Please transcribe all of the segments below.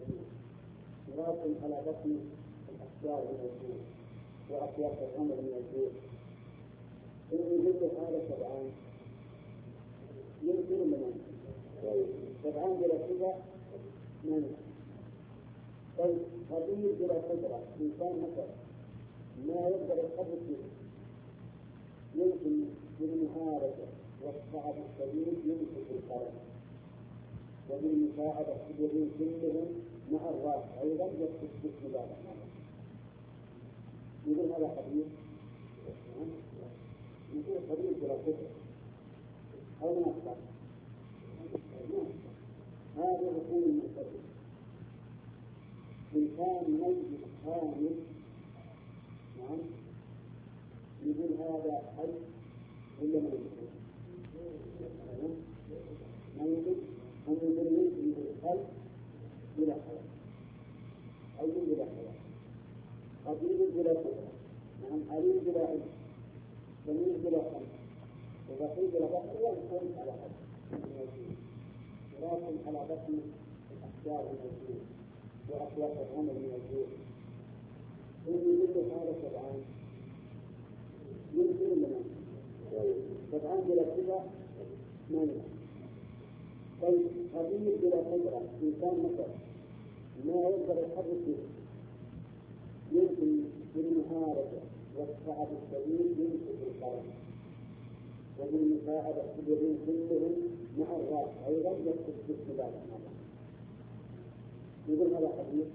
الجوع، مراس على بطن الأشجار من الجوع وأطياف الرمل من الجوع. إن وجدت هذا سبعان يمكن لنا سبعان بلا صفة منع. طيب قدير بلا قدرة إنسان مثلا ما يقدر يتحرك به، يمكن بالمهارة والصعب الشديد يمسك القلم، وبالمساعدة اليدين كلهم مع الراس أيضا يكتب باسم الله الرحمن. يقول هذا قدير، يقول قدير بلا قدرة أو ما أكثر. هذا ركون المعتدل. إنسان ميت كامل نعم يقول هذا حي ولا ما يمكن؟ ما يمكن أن يدرس الخلق بلا حياة، أي بلا حياة، قدير بلا قدرة، نعم عليم بلا علم، جميل بلا قلب، وبخيل بلا بطن، ويكون على حد ولكن على بطن الأشجار من الجوع وأطياف الرمل من الجوع. إن يجد هذا سبعان يمكن لنا سبعان بلا صفة منع. طيب قدير بلا قدرة إنسان مثلا ما يقدر يتحرك به، يمكن بالمهارة والصعب الشديد يمسك القلم، وبالمساعدة اليدين كلهم مع الراس أيضا يكتب باسم الله الرحمن. يقول هذا قدير،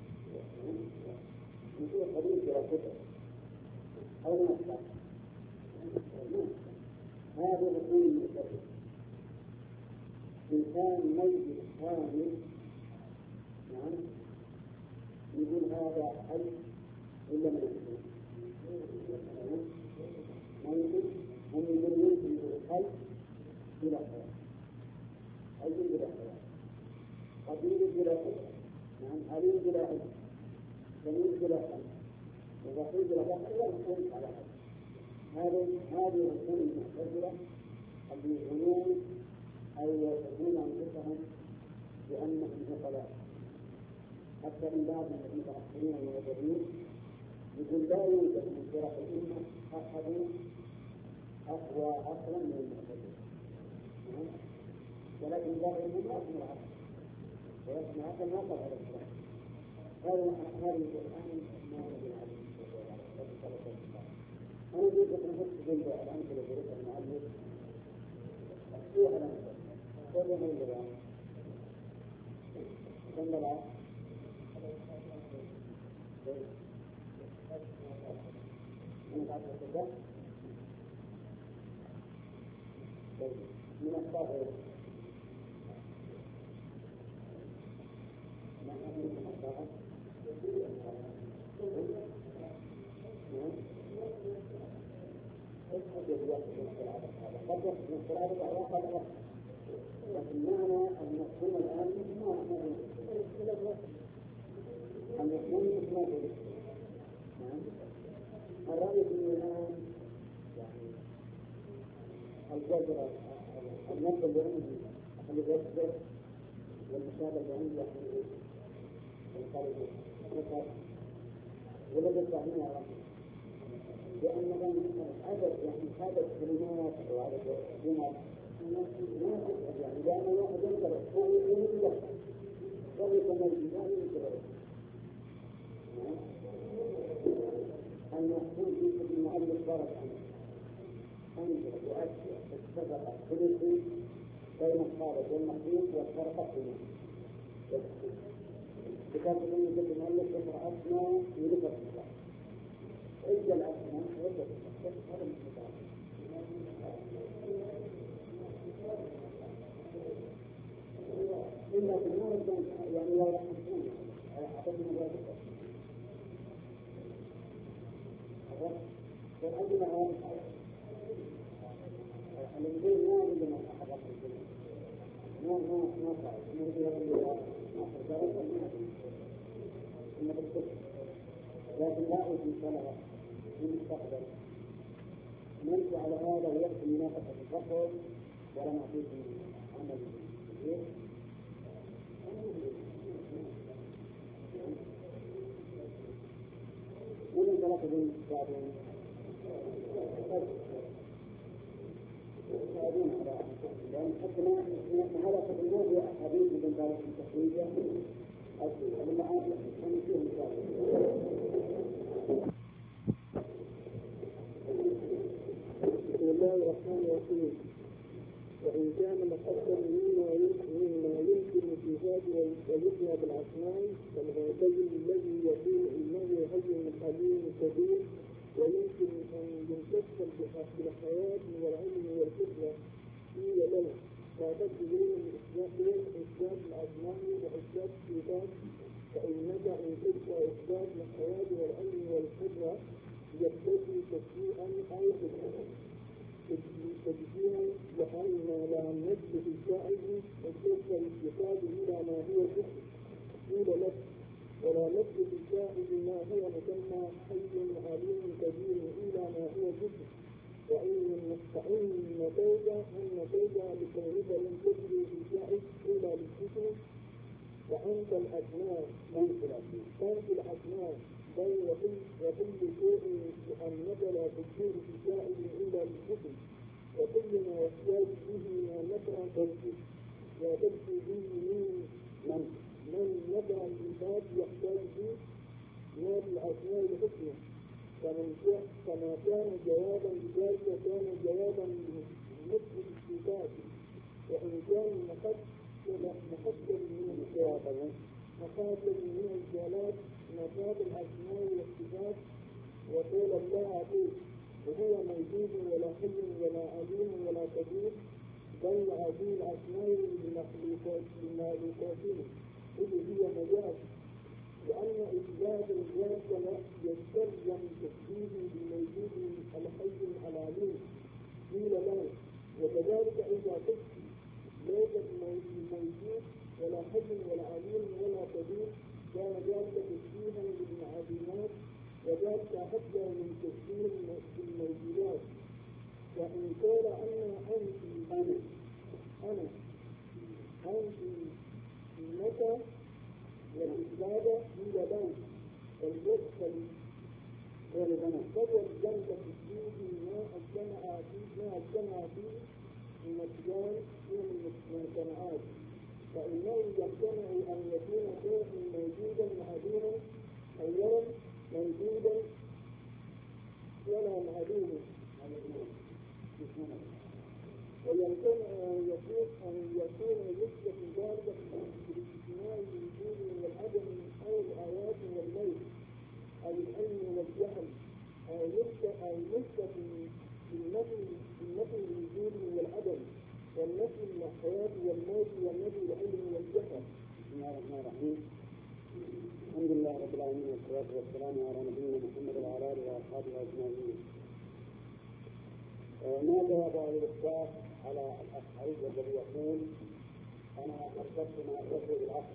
يقول قدير بلا قدرة أو نصر. هذا ركون المعتدل. إنسان ميت كامل نعم يقول هذا حي ولا ما يمكن؟ ما يمكن أن يدرس الخلق بلا حياة، أي بلا حياة، قدير بلا قدرة، نعم عليم بلا علم، جميل بلا قلب، وبخيل بلا بطن، ويكون على حد. هذه ركون المعتزلة اللي يظنون أو يصفون أنفسهم بأنهم عقلاء. حتى من بعض المتأخرين والمتابعين يقول لا يوجد من فرق الأمة أحد أقوى عقلا من المعتزلة، ولكن ظاهر ما أسمى العقل، ولكن العقل ما قبل على الإسلام. هذه الآن ما نجد عليه. أنا أريد أن أحس جنب الأمثلة بذكر المعلم في الأمثلة ولا من الجبال كم نلعب من بعد الصدق من الصابر ما أمر من الصابر قد يكون الصلاة على لكن معنى المفهوم الآن أن يكون مثل الرأي في الآن يعني الجزرة النقل اللي عندي اللي يجزر والمشابه اللي عندي يحمل الخارج مثلا ولد التعليم على لأن عدد يعني عدد كلمات أو عدد جمل ما يعني لأن واحد ينقل هو يقول له قبل كما يقول المحفوظ في المؤلف بارك عنه أنزل وأشياء السبقة خلقي بين الخالق والمخلوق والفرق بينهم. كتاب المؤلف يقرأ أسماء يذكر الله إجل الأسماء ويذكر هذا المثال. إلا في المورد يعني لا يحسون أعتقد ذلك والأجل هذا الذين ما عندنا أحد ما صار نريد أن نقول إن بالكفر لكن لا أوجد صلاة في المستقبل نمشي على هذا ويأتي منافسة الكفر ولا نعطيه عمل كبير تركوا بعدين يساعدون على لأن حتى ما هذا تقريبا هي أحاديث من ذلك التخريجة أصلي هذا معاه أن فيه مثال. بسم الله الرحمن الرحيم. وإن كان مقدر مما يمكن في ذلك ويبنى بالأسماء فالمعتزل الذي يقول إنه حي حليم كبير ويمكن أن ينتقل بالحياة والعلم والفكرة قيل له لا تجدون من إثبات الأسماء وإثبات الصفات فإنك إن كنت إثبات الحياة والعلم والفكرة يبتدي تشريعا أو تجزيها لأن لا نجد في الشاعر وكيف الاتفاق إلى ما هو كفر قيل لك ولا نجد في الشاعر ما هو مسمى حي عليم كبير إلى ما هو كفر وإن نتيجة لكونك لم تجد في الشاعر إلا بالكفر وأنت الأسماء كانت الأسماء بل وكل شيء أنك لا تجد في الشاعر إلا بالكفر وكل ما يحتاج به ما نفع تنفي وتنفي به من نفع العباد يحتاج به ما في الأسماء الحسنى كما كان جوابا لذلك كان جوابا لمثل الصفات وإن كان مقدر من الجلال نفاذ الأسماء والصفات وقول الله فيه وهو موجود ولا حي ولا عليم ولا كبير بل هذه الأسماء لمخلوقاته إذ هي مجاز لأن إثبات الذات يستلزم تشبيه بالموجود الحي العليم قيل له وكذلك إذا قلت ليس الموجود ولا حي ولا عليم ولا كبير كان ذلك تشبيها بالمعادنات وذلك حتى من تشبيه الموجودات فإن قال أنا متى والإسلام من بان والجسد فهو الجنة تشبيه ما أجتمع فيه من الجان من المجتمعات فإنه يجتمع أن يكون شيء موجودا معدوما أولا موجودا ولا معدوما ويمكن أن يكون يثبت ذلك بالاجتماع الوجود والعدم أو الآيات والليل أو العلم والجهل أو يثبت بالنفي الوجود والعدم والنفي الحياة والموت والنفي العلم والجهل. بسم الله الرحمن الرحيم. الحمد لله رب العالمين والصلاة والسلام على نبينا محمد وعلى آله وأصحابه أجمعين. ما جواب أهل الإسلام على الأشعري الذي يقول أنا أرتبت ما أرتبت بالعقل.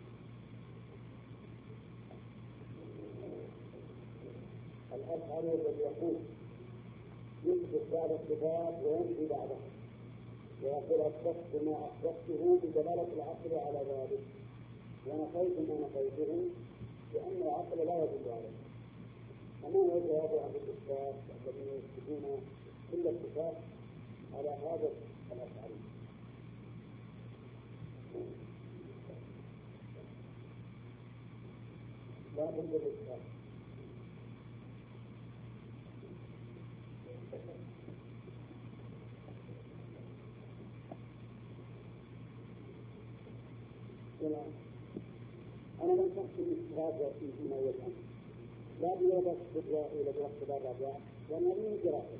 الأشعري الذي يقول يثبت بعد الصفات وينفي بعده ويقول أثبت ما أثبته بدلالة العقل على ذلك ونفيت ما نفيته لأن العقل لا يدل عليه. أما هو جواب أهل الإسلام الذين يثبتون كل الصفات على هذا الأشعري. لا بد للإسلام أنا لم أحسن الاستغاثة فيما يفهم لا بيوضع إلى الاختبار الرابع لأنه من دراسة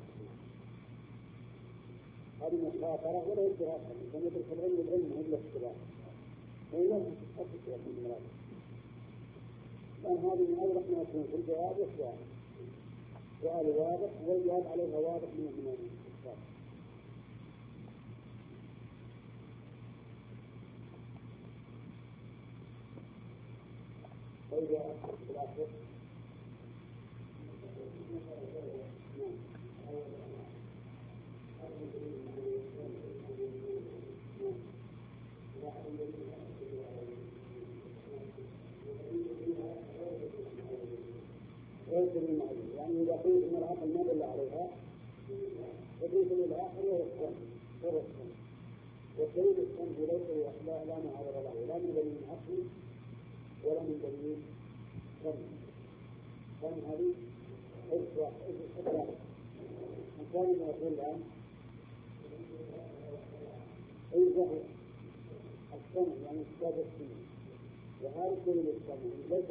هذه مخاطرة ولا دراسة لأن يدرس العلم إلا اختبار وإلا أصبح يكون مراد لأن هذه من أوضح ما يكون في الجواب والسؤال سؤال واضح والجواب عليها واضح من الإخبار. فإذا بالآخر غير المعلوم قيل إن العقل ما دل عليها فقيل إن الآخر هو السمع والدليل السمع ليس لا معارض له لا من دليل عقلي ولا من دليل سمع. كان هذه حجة كان يقول الآن أي ظهر السمع يعني إثبات السمع وهذا الدليل السمع ليس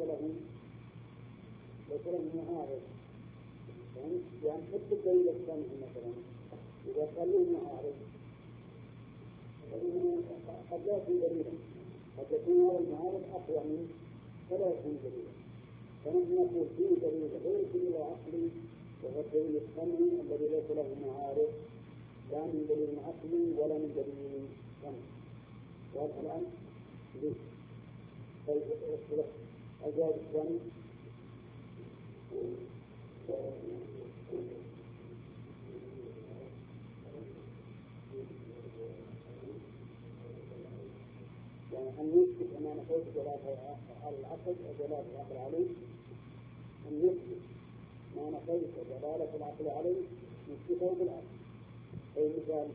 له معارض يعني حتى الدليل السمع مثلا إذا كان له معارض فإنه قد لا يكون دليلا قد يكون هذا المعارض أقوى منه فلا يكون دليلا. فنحن نقول فيه دليل غير الدليل العقلي وهو الدليل السمعي الذي ليس له معارض لا من دليل عقلي ولا من دليل سمعي. وهذا الآن ليه؟ الجواب الثاني يعني أن يثبت أمام قول دلالة على العقل ودلالة العقل عليه أن يثبت ما نقيت دلالة العقل عليه يثبته بالعقل. أي مثال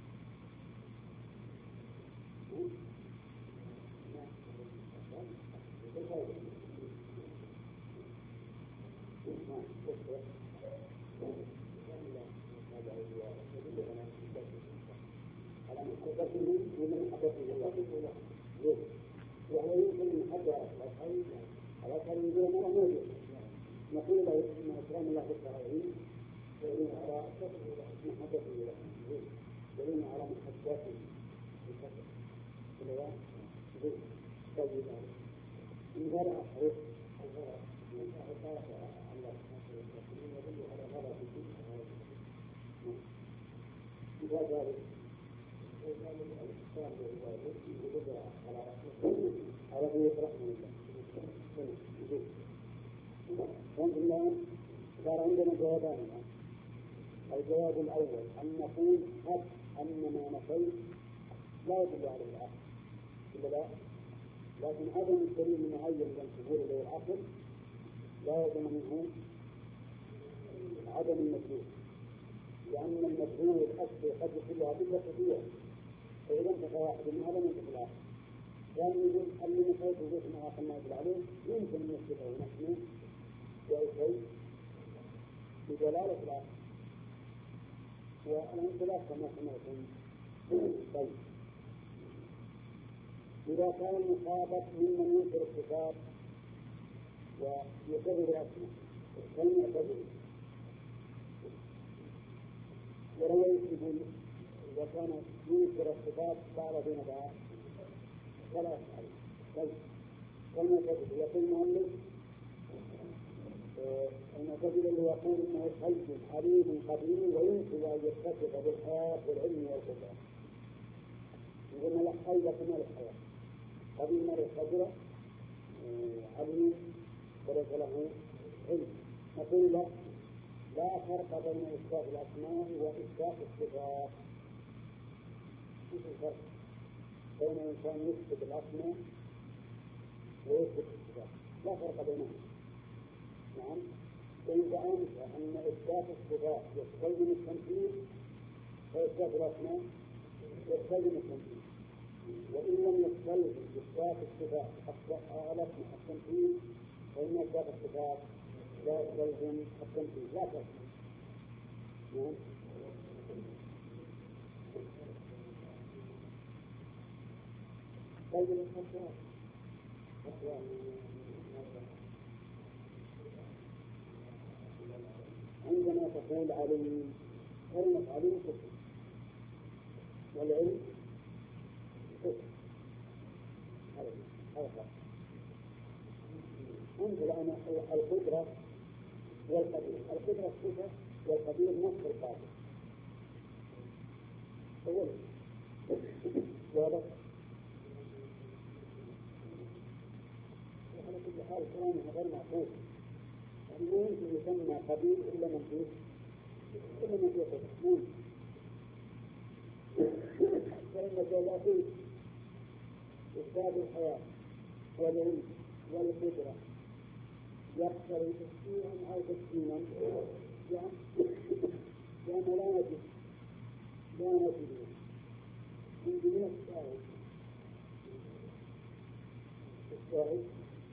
وهو يمكن أن يحدث على كلمة يقول ما موجود نقول له إن إكرام الله بالتعاوين دليل على محبته له دليل على محبته بكثرة الوان دليل طيب من هذا أحرف الغرض من أعطاء الله يدل على غرض إذا ذلك على ذلك رحمه الله. صار عندنا جوابان الآن. الجواب الأول أن نقول قد أن ما نفيت لا يدل على العقل إلا لا، لكن عدم الدليل المعين للقبول إليه العقل لا يلزم منه عدم المدلول، لأن المدلول الأصلي قد يكون أدلة كثيرة فإذا انتهى واحد من هذا ينتهي الآخر. يعني يقول اللي نفيت وجود ما أخذنا يدل عليه يمكن أن يثبته نحن بأي بدلالة العقل والانطلاق كما سمعتم. طيب إذا كان المخاطب ممن ينكر الصفات ويكذب الأسماء كالمعتزلة ورويت يقول إذا كان ينكر الصفات صار بين بعض فلا يفعل. طيب كالمعتزلة يقول المؤلف المعتزلة اللي يقول انه خلق عليم قدير ويمكن ان يتصف بالحياة والعلم والقدرة. يقول له حي كما الحياة قديم مرة قدرة عليم وليس له علم. نقول له لا فرق بين إثبات الأسماء وإثبات الصفات. ايش الفرق بين إنسان يثبت الأسماء ويثبت الصفات؟ لا فرق بينهم. نعم. وإذا أنت أن إثبات الصفات يستلزم التنفيذ فإثبات الأسماء يستلزم التنفيذ، وإن لم يستلزم إثبات الصفات الأسماء التنفيذ فإن إثبات الصفات لا يستلزم التنفيذ لا فرق. نعم. طيب الأسماء عندما تقول علم كلمة علم كفر والعلم كفر هذا انظر الآن القدرة والقدير. القدرة صفة والقدير نصف القادر أولا واضح. وعلى كل حال كلامه غير معقول. يعني لا يمكن يسمى قدير إلا من فيه قدر. فإن جلاتي إثبات الحياة والعلم والقدرة يقتضي تسكينا أو تسكينا لأن لا نجد من جميع الشاهد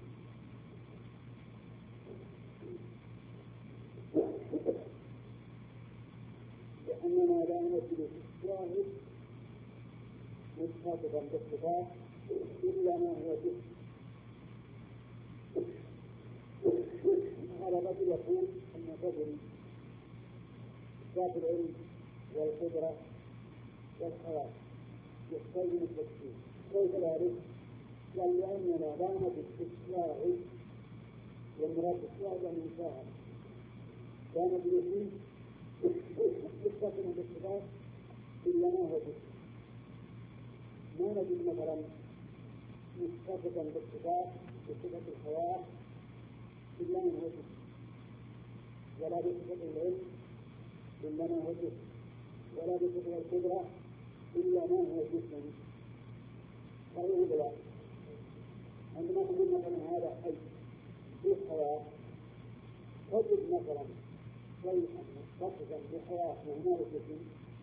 لأننا لا نجد في الشاهد متخاطبا بالصفات إلا ما هو جسم. هذا الرجل يقول أن تدري ذات العلم والقدرة والحياة يستلزم التكفير. كيف ذلك؟ قال لأننا لا نجد في الشاهد، والمراد بالشاهد أن يشاهد، لا نجد فيه متصلا بالصفات إلا ما هو جسم. ما نجد مثلا متصفا بالصفات بصفة الحياة إلا ما هو جسم، ولا بصفة العلم إلا ما هو جسم، ولا بصفة القدرة إلا ما هو جسم. فهو لا عندما نقول مثلا هذا حي في حياة، تجد مثلا شيئا متصفا بحياة وهناك جسم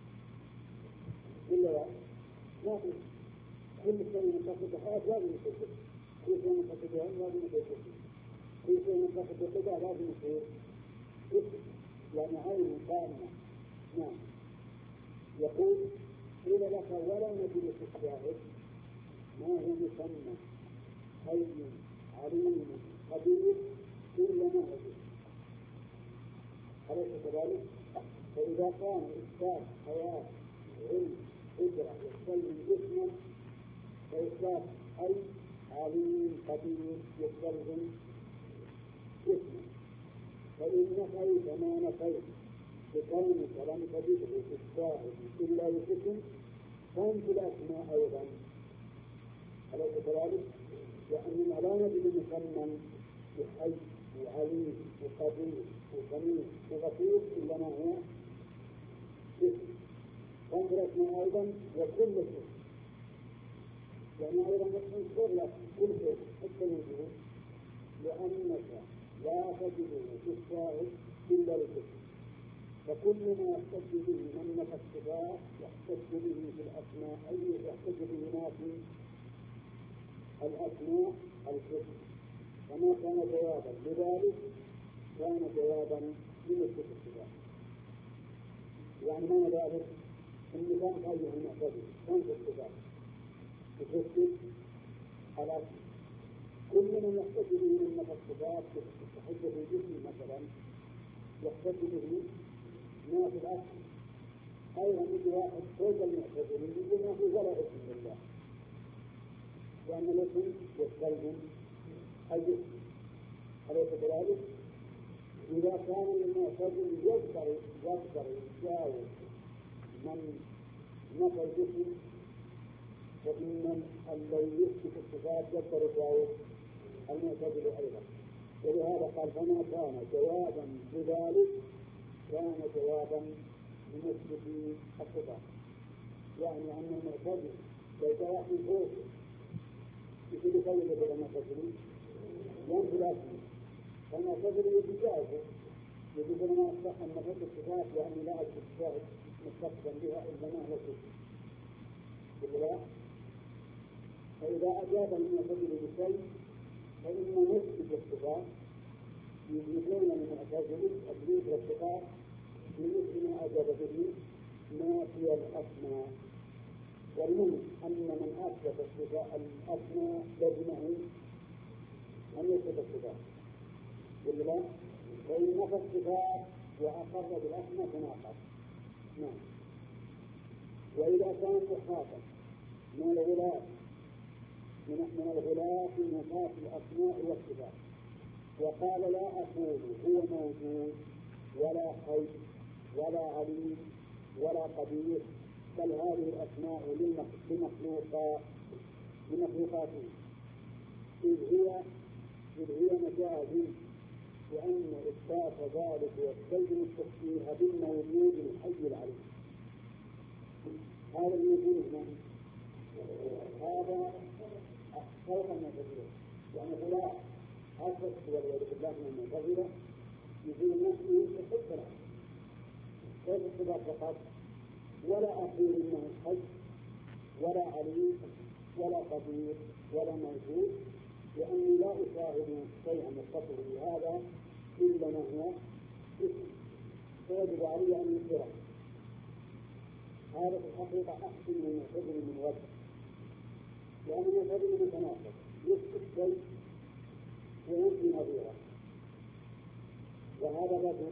إلا لا ما في. كل شيء متصف بحياة لازم يصير جسم، كل شيء متصف بعلم لازم يصير جسم، كل شيء متصف بقدرة لازم يصير جسم، يعني عين كاملة. نعم. يقول قيل لك ولا نجد في الشاهد ما هو مسمى حي عليم قدير إلا ما هو جسم. أليس كذلك؟ فإذا كان إثبات حياة علم قدرة يستلزم جسما، فإثبات حي عليم قدير يستلزم جسما. فإن نفيت ما نفيت بكونك لم تجده في الشاهد إلا بجسم فأنت الأسماء أيضا. أليس كذلك؟ لأننا لا نجد مسمى بحي وعليم وقدير وسميع وغفور إلا ما هو جسم. فأنت الأسماء أيضا وكل شيء، يعني أيضا نذكر لك كل شيء حتى الوجود، لأنك لا تجده في الشاهد إلا بجسم. فكل ما يحتج به من نفى الصفات يحتج به في الأسماء، أي يحتج به ما في الأسماء الجسم. وما كان جوابا لذلك كان جوابا لنفي الصفات. يعني ما ذلك؟ إن كان غيره المعتدل كان في الصفات تفسد الأسماء. كل من يحتج به من نفى الصفات يحتج في الجسم مثلا يحتج به ما في الأصل. أيضا يجي واحد فوق المعتزلين يقول ما في ولا اسم لله، لأن الاسم يستلزم الجسم. أليس كذلك؟ إذا كان المعتزل يقدر يجاوز من نفى الجسم، فإن الذي يثبت الصفات يقدر يجاوز المعتزل أيضا. ولهذا قال فما كان جوابا لذلك كان جوابا لمثبت الصفات. يعني أن المعتزل لو جاء من فوق يقول يقيد بين المعتزلين ينفي الأسماء، فالمعتزل يتجاوزه يقول ما أصح أن نفس الصفات يعني لا أجد الشاهد مستقبلا بها إلا ما هو فيه. بالله فإذا أجاب المعتزل بشيء فإن نثبت الصفات يجيبون المعتزل التثبيت والصفات بمثل ما أجاب به نافي الأسماء. والمهم أن من أثبت الأسماء لازمه أن يثبت الصفات. بالله فإن نفى الصفات وأقر بالأسماء تناقض. نعم. وإذا كان مخاطب من الغلاة في نفاة الأسماء والصفات وقال لا أقول هو موجود ولا حي ولا عليم ولا قدير، بل هذه الأسماء لمخلوقاته إذ هي مجاز، وأن إثبات ذلك يستلزم التشبيه بالموجود الحي العليم. هذا الوجود هذا فوق المعتزلة، يعني غلاة أخذ والعياذ بالله من المعتزلة يقول النفي في الصلاة غير الصلاة فقط ولا أقول إنه حي ولا عليم ولا قدير ولا موجود لأني لا أشاهد شيئا يتصل بهذا إلا ما هو اسم فيجب علي أن ينكره. هذا في الحقيقة أحسن من المعتزلة من وجه، لأن المعتزلة متناقض يثبت شيء وينفي نظيره، وهذا بدل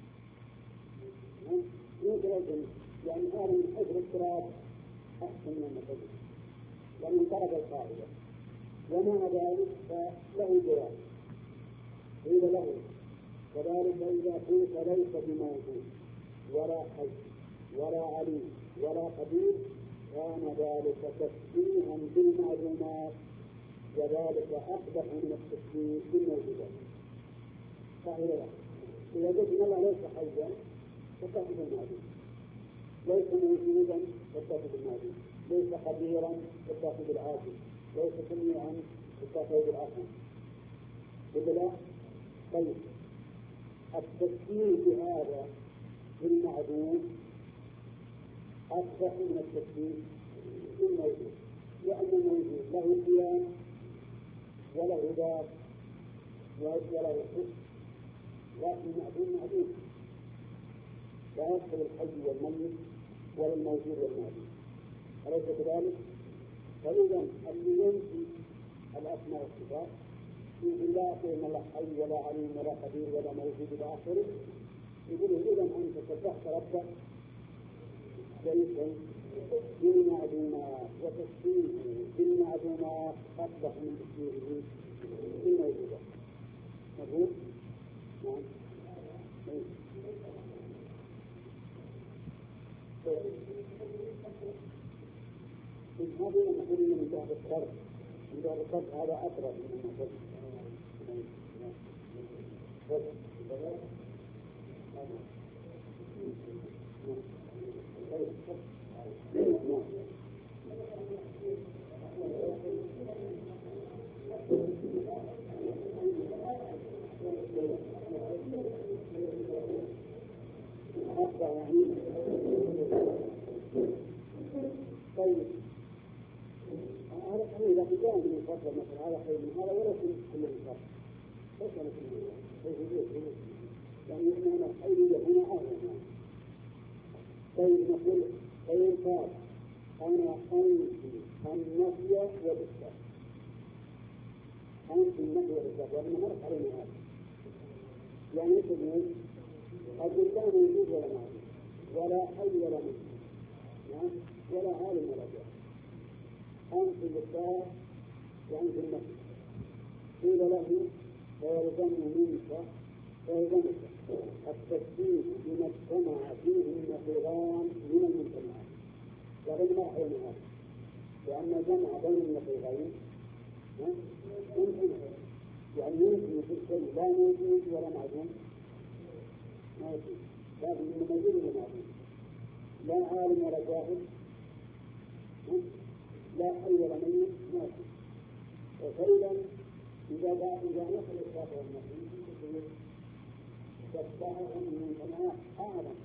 ينكر الجميع. يعني هذا من حيث الاضطراب أحسن من المعتزلة لأنه انقرض القاعدة، ومع ذلك فله جواب قيل له كذلك إذا قلت ليس بموجود ولا حي ولا عليم ولا قدير كان ذلك تشبيها بالمعلومات وذلك أقبح من التشبيه بالموجودات. صحيح لا؟ إذا قلت إن الله ليس حيا فاتخذ المعلوم، ليس موجودا فاتخذ المعلوم، ليس قديرا فاتخذ العاجز، ليس سميعا فاتخذ العقل. إذا طيب التشبيه بهذا بالمعدوم أقبح من التشبيه بالموجود، لأن الموجود له قيام وله ذات وله حس، لكن المعدوم معدوم لا يدخل الحي والميت ولا الموجود والمعدوم، أليس كذلك؟ فإذا اللي ينفي الأسماء والصفات يقول لا أقول الله حي ولا عليم ولا قدير ولا موجود إلى آخره، يقول إذا أنت شبهت ربك شيئا بالمعدومات، وتشبيهه بالمعدومات أصبح من تشبيهه بالموجودات. مفهوم؟ نعم. هذه نقول من جهة الصرف، من جهة الصرف هذا أقرب من المفهوم. طيب هذا حين إذا كان من الفضل مثلا هذا خير من هذا ولا كل الفضل ليس مثل يعني إحنا الحيرية هنا أهلا. طيب نقول طيب قال أنا أنفي النفي والإثبات، أنفي النفي والإثبات وأنا مرت علينا هذا يعني يقول أقول لا موجود ولا معلوم ولا حي ولا موجود ولا عالم ولا جاهل. أنفي الإثبات وأنفي النفي قيل له فيلزم منك التشبيه بما اجتمع فيه النقيضان من المجتمعات، وغير ما حين هذا لأن جمع بين النقيضين ممكن، يعني يمكن في شيء لا موجود ولا معدوم ما يجوز، لكن إنه موجود ولا معدوم، لا عالم ولا جاهل، لا حي ولا ميت ما يجوز. وفعلا إذا نقل الشافعي والنبي تتبعهم من جماعة أعلم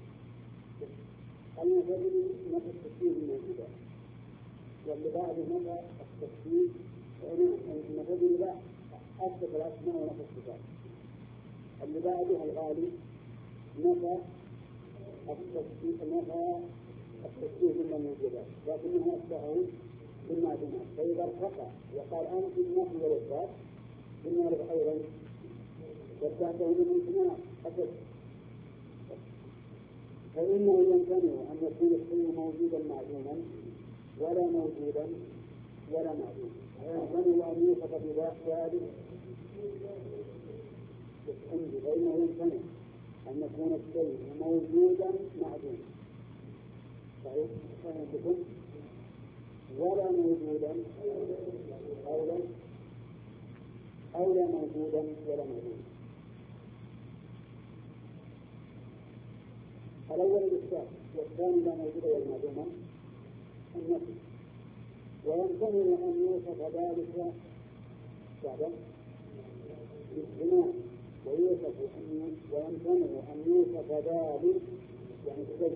المفضل نفس التشبيه بالموجودات، واللي بعد نفى التشبيه المفضل لا أثبت الأسماء ونفى الصفات، اللي بعدها الغالي نفى التشبيه بالموجودات لكنها أثبته بالمعدومات. فإذا ارتقى وقال أنا في النفي والإثبات بالنار أيضا وابتعته بالإجماع أكد، فإنه يمتنع أن يكون الشيء موجودا معدوما ولا موجودا ولا معدوم، ويمتنع أن يوصف بذلك فإنه يمتنع أن يكون الشيء موجودا معدوما صحيح ولا موجودا أو لا موجودا ولا معدوما. الأول الإثبات والثاني لا موجود ولا معدوما النفي، ويمتنع أن يوصف ذلك بعد باجتماع ويوصف أن ويمتنع أن يوصف ذلك يعني بشيء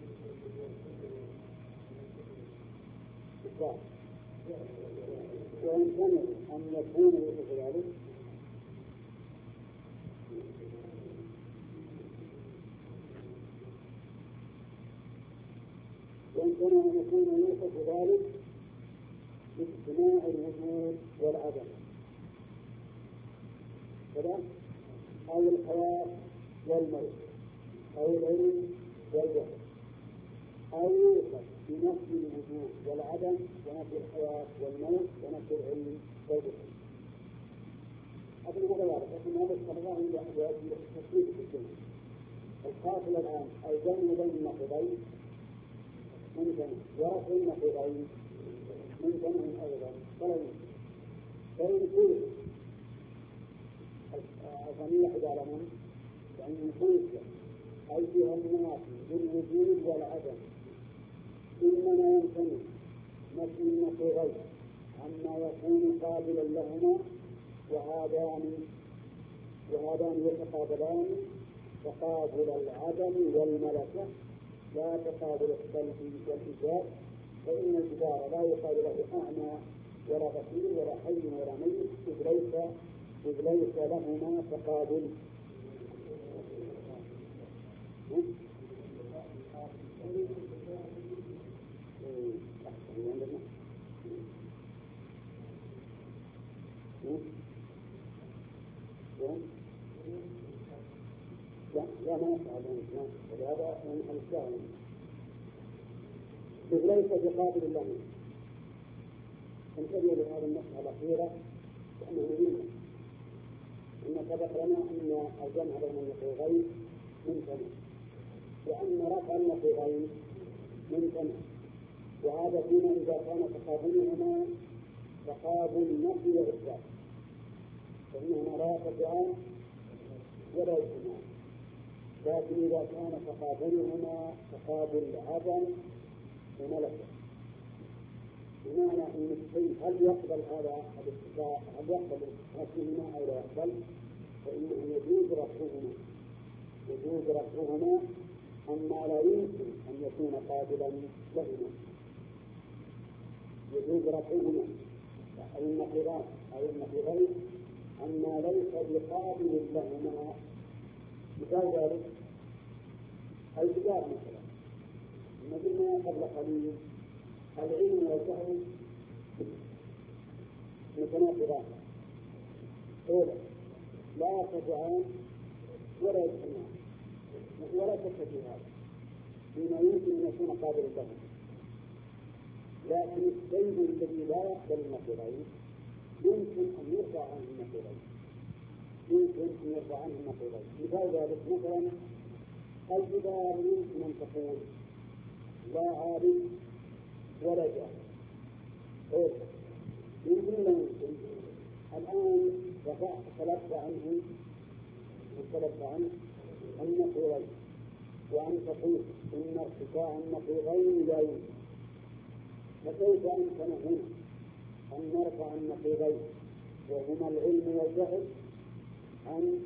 ويمتنع أن يكون يوصف ذلك ويمكن أن يكون يوصف ذلك باجتماع الوجود والعدم كذا أو الحياة والموت أو العلم والجهل أو يوصف بنفي الوجود والعدم ونفي الحياة والموت ونفي العلم والجهل. أظن هذا واضح لكن هذا الصلاة عند أحوال تفصيل في الجنة. الحاصل الآن الجمع بين النقيضين ممكن ورفع النقيضين ممكن أيضا فلا يمكن فيمكن الجميع يعلمون يعني نقول أي فيها المنافي بالوجود والعدم إنما يمكن نفي النقيضين عما يكون قابلا لهما وهذان يتقابلان تقابل العدم والملكة لا تقابل السلب والإيجاب فإن الجدار لا يقال له أعمى ولا بصير ولا حي ولا ميت إذ ليس لهما تقابل. لا ما يفعل ولهذا نحن السائل إذ ليس بقابل لنا انتبه لهذه المسألة الأخيرة لأنه مهمة إن سبق لنا أن الجمع بين النقيضين ممتنع وأن رفع النقيضين ممتنع وهذا فيما إذا كان تقابلهما تقابل نفي وإثبات فإنهما لا يرتفعان ولا يجتمعان لكن إذا كان تقابلهما تقابل عدم وملكة بمعنى أن الشيء هل يقبل هذا الاتفاق هل يقبل رفعهما أو لا يقبل فإنه يجوز رفعهما أما لا يمكن أن يكون قابلا لهما يجوز رفعهما أو النقيضين أما ليس بقابل لهما مثال ذلك الجدار مثلا مثل ما قبل قليل العلم والجهل متناقضان لا يرتفعان ولا يجتمعان ولا شك في هذا بما يمكن أن يكون قابلا لهم لكن الشيء الذي لا يقبل النقيضين يمكن أن يرفع عنه النقيضين مثال ذلك مثلا الجدار يمكن أن تقول لا عالم ولا جاهل يمكن لا يمكن الآن طلبت عنه النقيضين وأن تقول إن ارتفاع النقيضين لا يمكن فكيف أمكن هنا أن نرفع النقيضين وهما العلم والجهل عن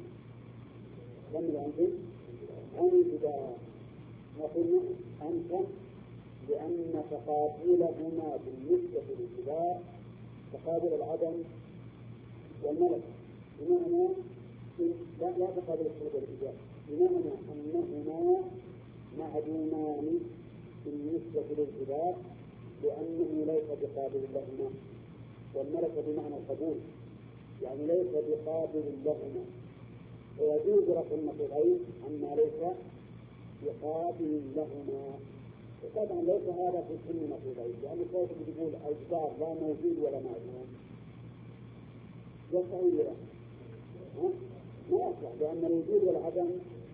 الجدار نقول أمكن لأن تقابلهما بالنسبة للجدار تقابل العدم والملك بمعنى لا تقابل السلب والإيجاب بمعنى أنهما معدومان بالنسبة للجدار لأنه ليس بقابل لهما والملك بمعنى القبول يعني ليس بقابل لهما ويجوز رفع النقيضين عما ليس بقابل لهما وطبعا ليس هذا في كل نقيضين لأن الصوت يقول الجدار لا موجود ولا معدوم يصعي له ما يصلح لأن الوجود والعدم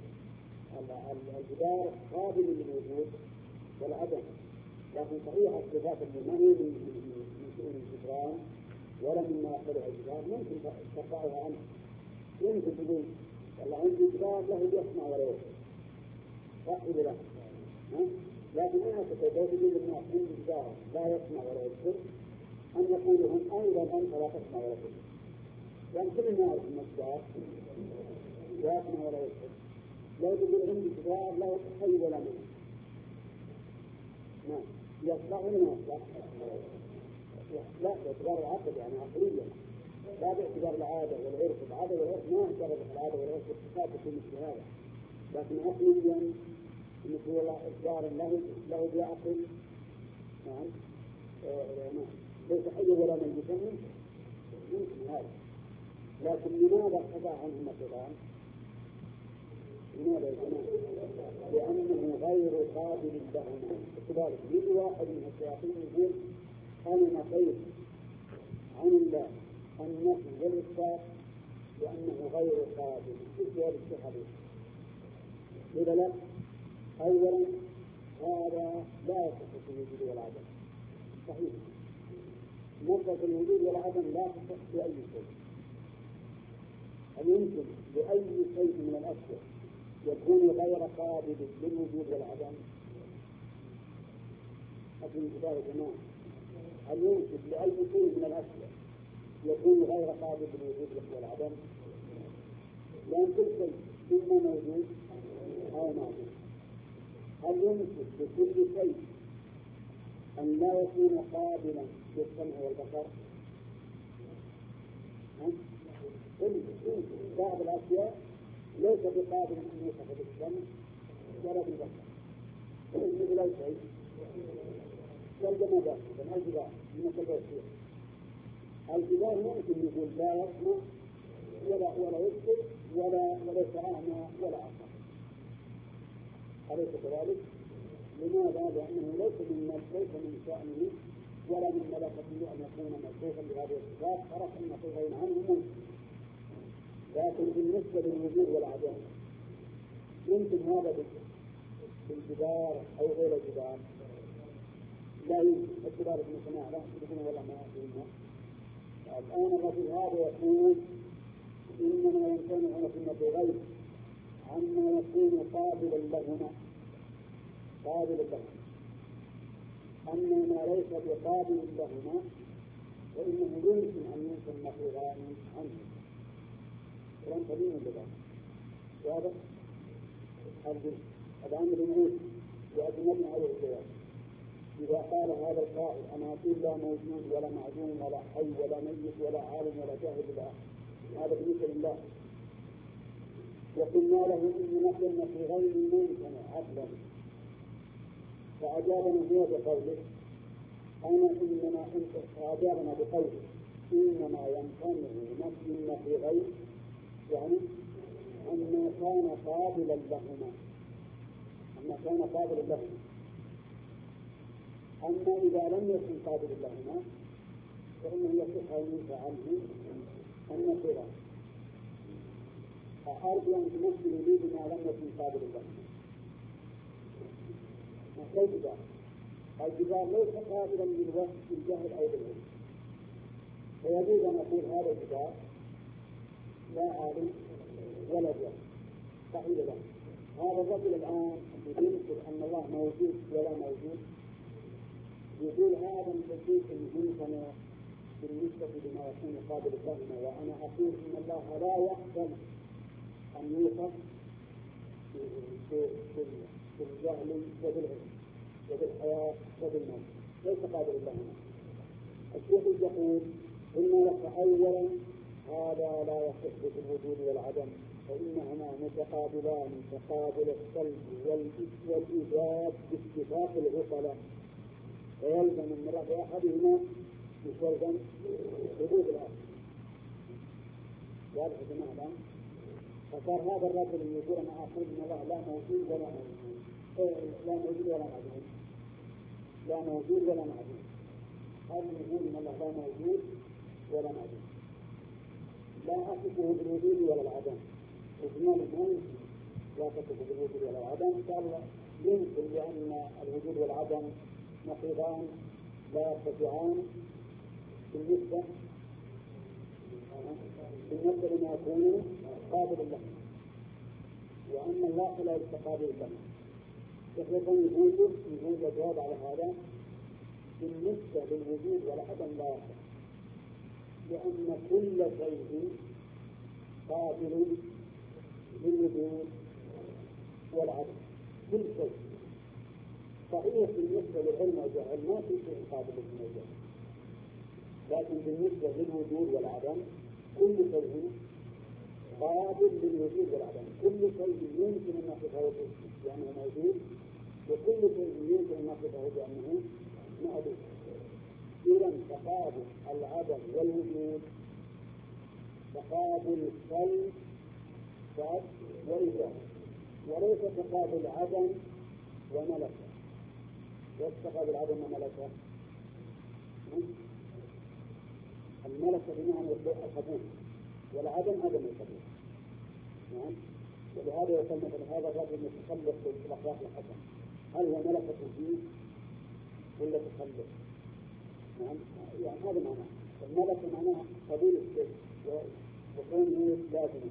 الجدار قابل للوجود والعدم لكن صحيح الصفات اللي ما هي من شؤون الجدران ولا مما يقبلها الجدار ممكن ترفعها عنه يمكن تقول والله عندي جدار له يسمع ولا يسمع صحيح له لكن أنا تقول الناس عندي جدار لا يسمع ولا يسمع أن يقولهم أيضا أنت لا تسمع ولا تسمع يعني كل ما يعرف المصدر يأكل ولا يشرب لا تقول عندي جدار لا حي ولا ميت. نعم يصلح ولا ما يصلح؟ لا باعتبار العقل يعني عقليا لا باعتبار العادة والعرف. العادة والعرف ما يعتبر العادة والعرف اتفاق في مثل هذا، لكن عقليا مثل الله إصدار له بعقل. نعم ليس حي ولا ميتا يمكن هذا. لكن لماذا ارتفع عنهم القرآن؟ لماذا يا جماعة؟ لأنه غير قابل لهما. كذلك يجي واحد من الشياطين يقول أنا نقيت عن الله النفي والإثبات لأنه غير قابل. إيش هذا الحديث؟ إذا لا، أولا هذا لا يصح في الوجود والعدم. صحيح نفي الوجود والعدم لا تصح في أي شيء. هل يمكن لأي شيء من الأشياء يكون غير قابل للوجود والعدم؟ أكل انتباه يا جماعة. هل يمكن لأي شيء من الأشياء يكون غير قابل للوجود والعدم؟ لأن كل شيء إما موجود أو معدوم. هل يمكن لكل شيء أن لا يكون قابلا للسمع والبصر؟ بعض الأشياء ليس بقابل أن يوصف بالسمع ولا بالبصر. مثل أي شيء كالجمادات مثل الجبال من التوسيع. الجبال ممكن يقول لا يسمع ولا يبصر وليس أعمى ولا أبصر. أليس كذلك؟ لماذا؟ لأنه ليس من شأنه ولا من ملكته أن يكون موصوفا بهذه الصفات، عرف أن صفين عنه ممكن. لكن بالنسبة للوجود والعدم يمكن هذا بالجدار أو غير الجدار. لا يمكن الجدار ابن سماع لا يمكن ولا ما يمكن. الآن الرجل هذا يقول إنما يمتنع في الغيب عما يكون قابلا لهما. أما ما ليس بقابل لهما فإنه يمكن أن يمكن نفيران عنه. كلام قديم لله واضح؟ الأمر نعيد وأجملنا عليه الجواب. إذا قال هذا القائل أنا أقول لا موجود ولا معدوم ولا حي ولا ميت ولا عالم ولا جاهل إلى آخره، هذا بالنسبة لله. وقلنا له إن نحن في غير ممكن عقلا، فأجابنا هو بقوله فأجابنا بقوله إنما يمتنع نفي في غير، يعني أن كان قابلا لهما. أما إذا لم يكن قابلا لهما فإنه يصح أن ينفع عنه النفيران. أرجو أن تمثلوا لي بما لم يكن قابلا لهما. كيف ذلك؟ الجدار ليس قابلا للوصف بالجهل أو بالعلم، فيجوز أن نقول هذا الجدار لا عالم ولا جهل. صحيح له هذا الرجل الآن ينكر أن الله موجود ولا موجود، يقول هذا التشريك الممكن بالنسبة لما يكون قابل لهما، وأنا أقول إن الله لا يقبل أن يوصف بالجهل وبالعلم وبالحياة وبالموت، ليس قابل لهما. الشيخ يقول إن لك أولا هذا لا يصح بالوجود والعدم، فإنهما متقابلان تقابل السلب والإيجاب باتفاق العقلاء، ويلزم من رفع أحدهما يستلزم وجود الآخر. واضح يا جماعة؟ فصار هذا الرجل يقول أنا أقول إن الله لا موجود ولا معدوم، هذا يقول إن الله لا موجود ولا معدوم، لا أصفه بالوجود ولا العدم. وجمال المهم لا تصفه بالوجود ولا العدم، قال يمكن لأن الوجود والعدم نقيضان لا يرتفعان بالنسبة لما يكون قابل له، وأن الله لا يستقابل له. يقول يقول الجواب على هذا بالنسبة للوجود والعدم لا يصح، لأن كل شيء قابل للوجود والعدم كل شيء. صحيح بالنسبة للعلم والجهل ما في شيء قابل للوجود، لكن بالنسبة للوجود والعدم كل شيء قابل للوجود والعدم. كل شيء يمكن أن نصفه بأنه موجود، وكل شيء يمكن أن نصفه بأنه معدوم. إذا تقابل العدم والوجود تقابل السلب وإيجاب، وليس تقابل عدم وملكة. ليس تقابل عدم وملكة. الملكة بمعنى القبول، والعدم عدم القبول. ولهذا يقول مثلا هذا الرجل متخلف في الأخلاق الحسنة، هل هو ملكة فيه ولا تخلف؟ يعني هذا معناه الملكة، معناها قبول الشيء وكونه لازما.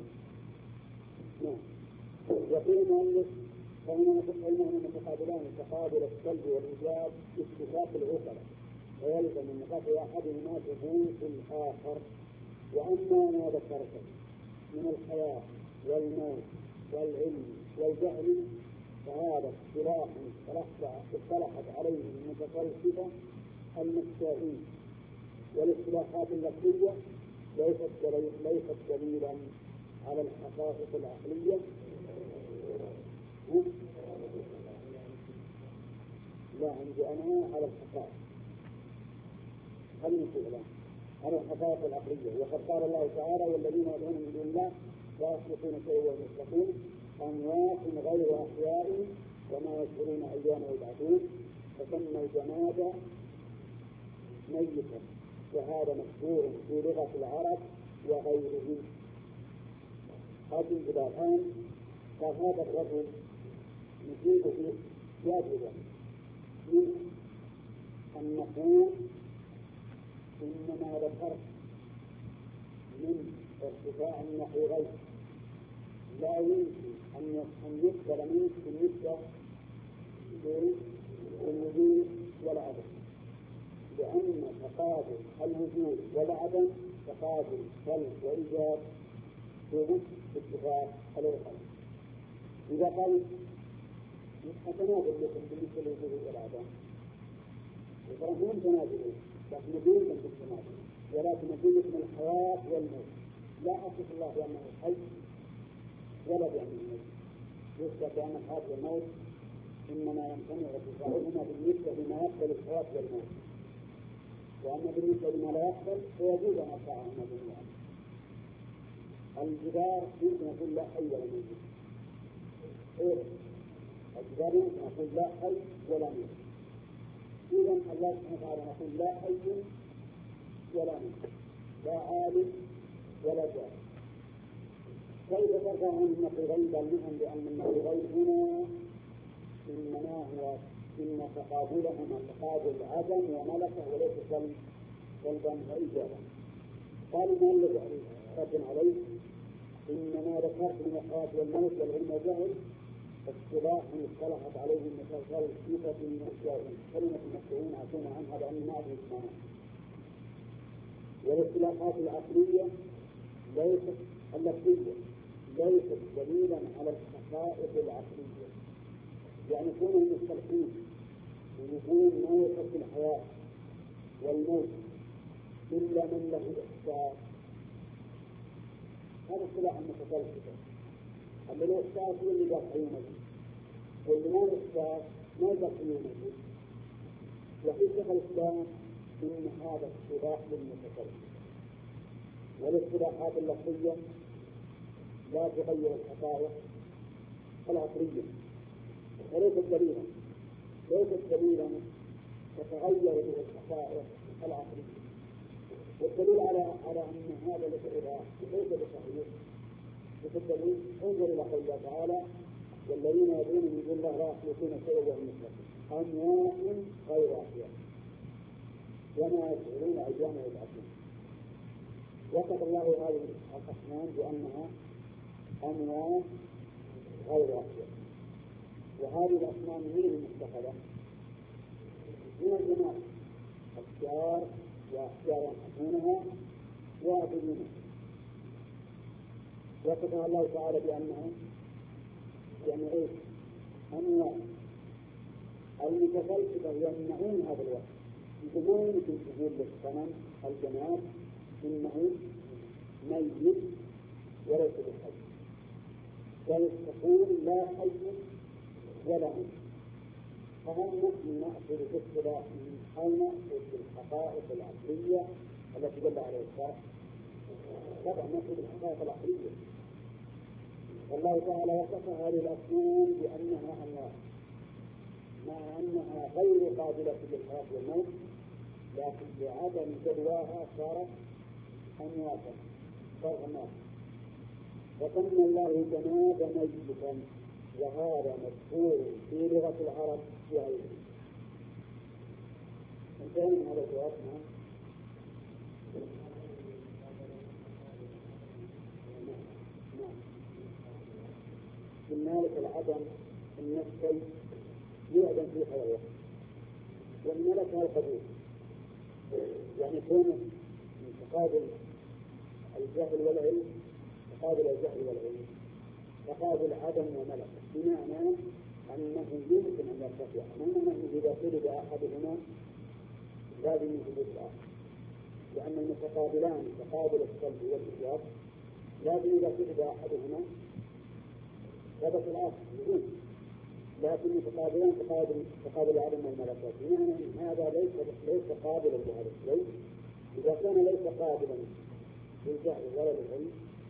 وفي المؤلف فإنهم متقابلان تقابل السلب والإيجاب اتفاق العقلاء، ويلزم من نقاط أحدهما ثبوت الآخر. وأما ما ذكرته من الحياة والموت والعلم والجهل فهذا اصطلاح اصطلحت عليه المتفلسفة المستائين، والاصطلاحات اللفظية ليست دليلا على الحقائق العقلية لا عندي أنا على الحقائق. خلينا نقول على الحقائق العقلية. وقد قال الله تعالى والذين يدعون من دون الله لا يخلقون شيئا وهم يخلقون أموات غير أحياء وما يشعرون أيام يبعثون فسمى الجماد ميتا، وهذا مشهور في لغة العرب وغيرهم. هذه إلى الآن قال هذا الرجل نجيبه واجبا أن نقول إنما ذكرت من ارتفاع النقيضين لا يمكن أن يقبل منه بالنسبة للوجود والعدم، لأن تقابل الوجود والعدم تقابل سلب وإيجاب في اتفاق العقل. إذا قال أتنازل لكم بالنسبة للوجود والعدم يتركون تنازلون، لكن نقول لكم بالتنازل، ولكن نقول لكم الحياة والموت لا أصف الله بأنه حي ولا بأنه ميت، يثبت بأن الحياة والموت إنما يمتنع ارتفاعهما بالنسبة لما يقبل الحياة والموت، وأما بالنسبة لما لا يقبل فيجوز أن أرفعهما جميعا. الجدار يمكن أقول لا حي ولا ميت، الجدار يمكن أقول لا حي ولا ميت. إذا الله سبحانه وتعالى نقول لا حي ولا ميت، لا عالم ولا جاهل. كيف ترفع عن النقيضين؟ بل نعم، لأن النقيضين هنا إنما هو إن تقابلهما تقابل عدم وملكة وليس سلبا وإيجابا. قال المؤلف رد عليه إنما ذكرت من الحياة والموت والعلم والجهل اصطلاح اصطلحت عليه المتفلسفة المستائين. كلمة المستائين عشان عنها بأن ما أدري اسمها. والاصطلاحات العقلية ليست اللفظية ليست دليلا على الحقائق العقلية، يعني كونهم مصطلحين ونقول ما يخص الحياة والموت إلا من له إحساس. هذا اصطلاح المتفلسفة. اللي له إحساس هو اللي يبقى يومه، واللي ما له إحساس ما يبقى يومه. وفي شيخ الإسلام إن هذا اصطلاح للمتفلسفة. والاصطلاحات اللفظية لا تغير الحقائق العقلية، وليست دليلا تتغير به الحقائق العقلية. والدليل على أن هذا الاصطلاح ليس بصحيح بالدليل انظر إلى قول الله تعالى والذين يدعون من دون الله لا يخلقون شيئا وهم يخلقون أموات غير أحياء وما يشعرون أيام يبعثون. وصف الله هذه الأصنام بأنها أموات غير أحياء. وهذه الأصنام من المتخذة من الجمال أشجار وأحجار يحكمونها ويعبدونها. وصفها الله تعالى بأنه يعني إيش؟ أنواع المتفلسفة يمنعون هذا الوصف، يقولون يمكن تقول للصنم الجماد إنه ميت وليس بالحي، بل تقول لا حي ولا ميت. فهل نحن نأخذ باصطلاح أو نأخذ بالحقائق العقلية التي دل عليها الشرع؟ طبعا نأخذ بالحقائق العقلية. والله تعالى وصف هذه الأصنام بأنها أنواع، مع أنها غير قابلة للحياة والموت، لكن بعدم جدواها صارت أمواتا صرغمات. وسمى الله جماد ميتا، وهذا مذكور في لغة العرب في غيره. انتهى من هذا الجواب. نعم. قلنا لك العدم ان الشيء يعدم في حياته، وان لك القبول، يعني كونه من تقابل الجهل والعلم، تقابل الجهل والعلم، تقابل عدم وملك، بمعنى أنه يمكن أن يرتفع، أنه إذا طلب أحدهما لازم يوجد الآخر، لأن المتقابلان تقابل السلب والإيجاب، لازم إذا طلب أحدهما ثبت الآخر يوجد، لكن المتقابلان تقابل عدم والملكات، بمعنى أن هذا ليس قابلا لهذا الشيء. إذا كان ليس قابلا للجهل ولا للعلم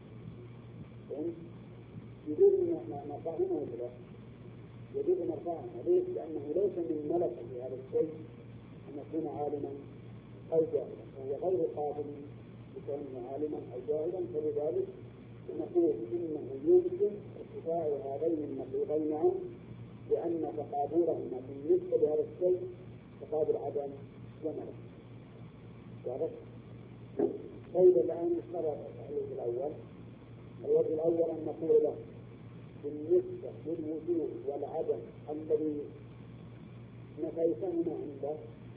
يجوز أن نرفعهما ولا يجوز أن نرفعهما. ليش؟ لأنه ليس من ملك في هذا الشيء أن يكون عالما أو جاهلا، وهو غير قابل لكونه عالما أو جاهلا، فلذلك نقول إنه يمكن ارتفاع هذين النقيضين عنه، لأن تقابلهما بالنسبة لهذا الشيء تقابل عدم وملك. واضح؟ طيب الآن نقرأ الوجه الأول. الوجه الأول أن نقول له بالنسبة للوجود والعدم الذي نفيتهما عنده،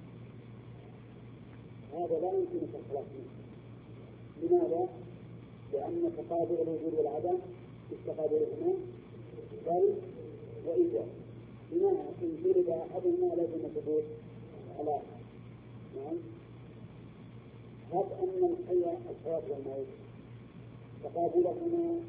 هذا لا يمكن الخلاص منه. لماذا؟ لأن تقابل الوجود والعدم تقابلهما بل وإيجاب، بمعنى إن جلد أحدهما لازم ثبوت الآخر. نعم. هذا أن الحياة والموت تقابلهما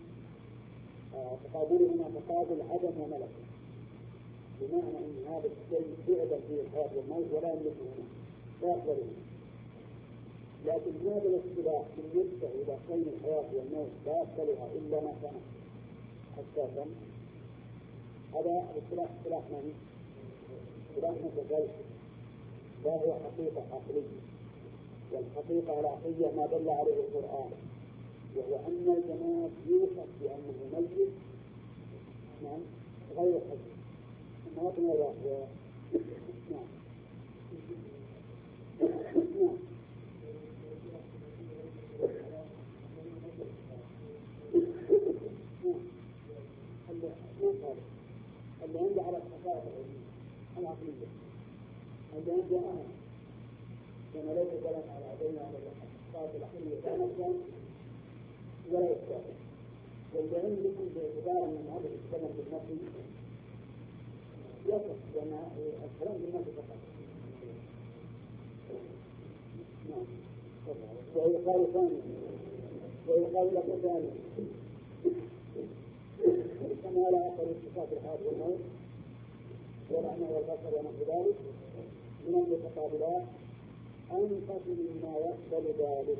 تقابل عدم وملك، بمعنى أن هذا الشيء يعدم فيه الحياة والموت ولا يملكهما لا يقبلهما. لكن هذا الاصطلاح بالنسبة إلى كون الحياة والموت لا يقبلها إلا ما كان حساسا، هذا الاصطلاح من؟ اصطلاح متفلسف، لا هو حقيقة عقلية. والحقيقة العقلية ما دل عليه القرآن، وهو أن الجماد يوصف بأنه ميت نعم غير حي. ما أطمع الله. نعم. نعم. اللي عنده على الحقائق العقلية، اللي عنده أنا كما ليس كلام على عدين على الحقائق العقلية كان ولا يستطيع. واللي عندكم باعتبار أن هذا يتكلم بالنفي يصح، لأن الكلام بالنفي فقط. نعم. ويقال ثانيا، ويقال لك ثانيا كما لا أثر اتفاق الحياة والموت والأعمى والبصر ونحو ذلك من المتقابلات أنقص مما يقبل ذلك.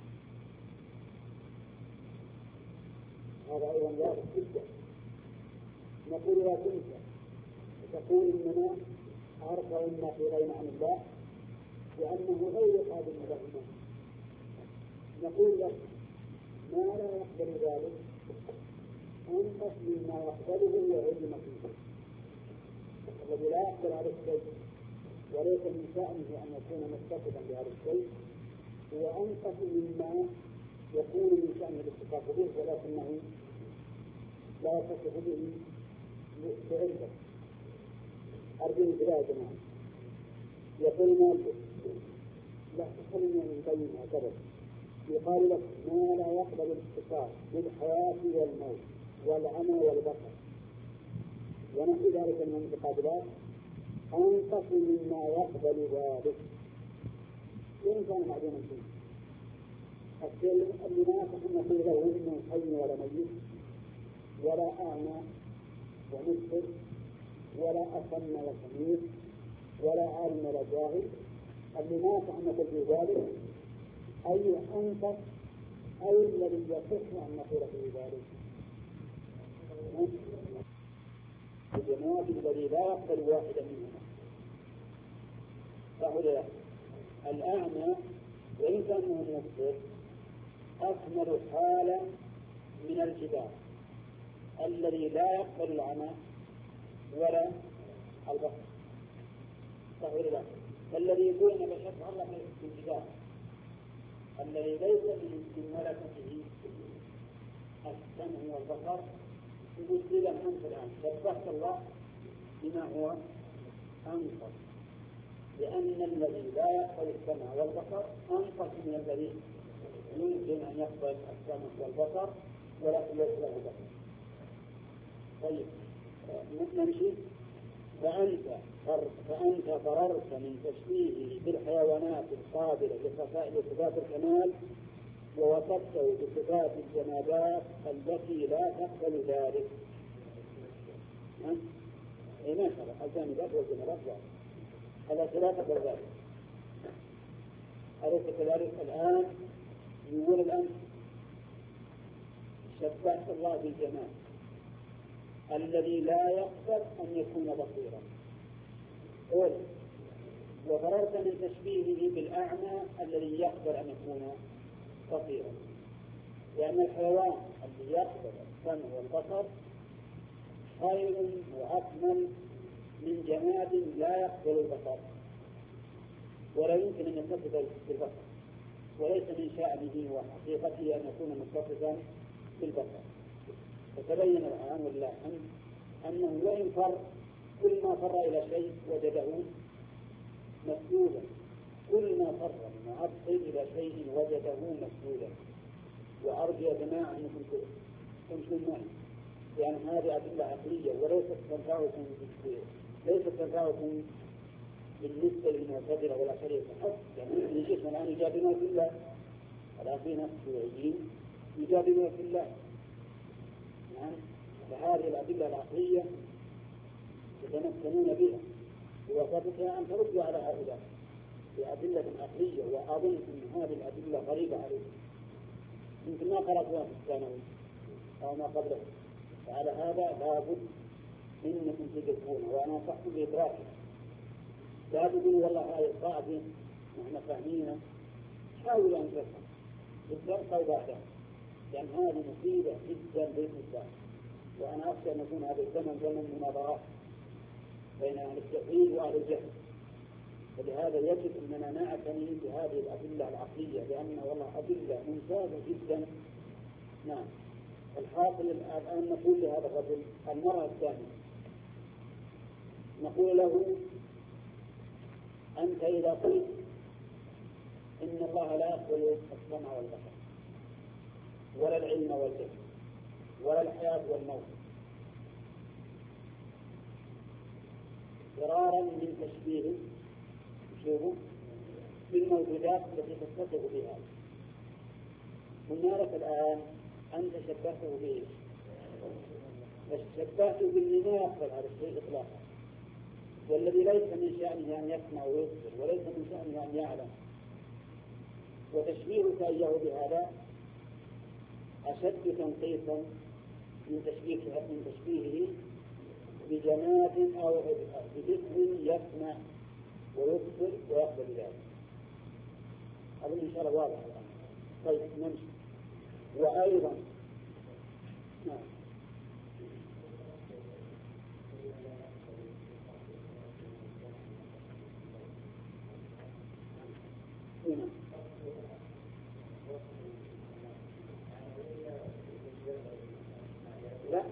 هذا أيضا واضح جدا. نقول لا تنسى تقول إننا أرفع النقيضين عن الله لأنه غير قابل لهما. نقول لك ما لا يقبل ذلك أنقص مما يقبله وعلم فيه. الذي لا يقبل هذا الشيء وليس من شأنه أن يكون متصفا بهذا الشيء هو أنقص مما يكون من شأنه الاتصاف به، ولكنه لا يتصف به بعلمه. أرجو بلا جماعة يقول مالك لا تخلنا من بين هكذا يقال لك ما لا يقبل الاتصال بالحياة والموت والعمى والبصر ونحو ذلك من المتقابلات أنقص مما يقبل ذلك. وإن كان معدوما فيه الشيء اللي ما يصح فيه له إنه حي ولا ميت ولا أعمى ومبصر ولا أصم وسميع ولا عالم ولا جاهل، اللي ما يصح فيه ذلك أي أنقص أي الذي يصح أن نقول فيه ذلك الجماعة الذي لا يقبل واحدا منهما. فهو الأعمى وإن كان مبصر أكمل حالة من الجبال الذي لا يقبل العمى ولا البصر. فهو لا الذي يقول أن بشرط الله في الجبال الذي ليس من ملكته السمع والبصر يقول إذا أنت الآن شبهت الله بما هو أنقص، لأن الذي لا يقبل السمع والبصر أنقص من الذي يمكن أن يقبل السمع والبصر ولكن ليس له بصر. طيب نمشي. فأنت فررت من تشبيهه بالحيوانات القابلة لصفات الكمال ووصفته بصفات الجمادات التي لا تقبل ذلك. ما شاء الله الجمادات والجمادات التي لا تقبل ذلك. أليس كذلك؟ الآن يقول الآن شبهت الله بالجمال الذي لا يقبل أن يكون بصيرا، وفررت من تشبيهه بالأعمى الذي يقبل أن يكون بصيرا، لأن الحيوان الذي يقبل السمع والبصر خير وأكمل من جماد لا يقبل البصر ولا يمكن أن يتصف بالبصر، وليس من شأنه وحقيقته أن يكون متصفا بالبصر. فتبين الآن والله أنه وإن فر كل ما فر إلى شيء وجده مسدودا، كل ما فر من عبد إلى شيء وجده مسدودا. وأرجو يا جماعة أنكم تمشون معي، لأن هذه أدلة عقلية وليست تنفعكم بالنسبة للمعتزلة ولا شريك حق. يعني يجينا الآن يجادلون في الله، الآن في ناس سوريين يجادلون في الله. نعم، فهذه الأدلة العقلية يتمكنون بها بواسطتها أن تردوا على هؤلاء بأدلة عقلية، وأظن أن هذه الأدلة غريبة عليكم، يمكن ما قرأتها في الثانوي أو ما قبله. فعلى هذا لابد إنكم تدركون، وأنا أنصحكم بإدراكها. لا تقولوا والله هذه القاعدة نحن فاهمينها، حاولوا أن تفهم بالدرس أو بعدها، لأن هذه مصيبة جدا بالنسبة. وأنا أخشى أن يكون هذا الزمن زمن مناظرات بين أهل التأويل وأهل الجهل، فلهذا يجب أننا نعتني بهذه الأدلة العقلية، لأن والله أدلة ممتازة جدا. نعم. الحاصل الآن نقول لهذا الرجل المرة الثانية، نقول له أنت إذا قلت إن الله لا يقبل السمع والبصر ولا العلم والجهل ولا الحياة والموت فرارا من تشبيه بالموجودات التي تتصف بها، قلنا لك الآن أنت شبهته به، فشبهته باللي ما يقبل هذا الشيء إطلاقا، والذي ليس من شأنه أن يسمع ويبصر وليس من شأنه أن يعلم. وتشبيهك إياه بهذا أشد تنقيصا من تشبيهه بجماد أو بجسم يسمع ويبصر ويقبل ذلك. هذا إن شاء الله واضح الآن. طيب نمشي. وأيضا نعم. لا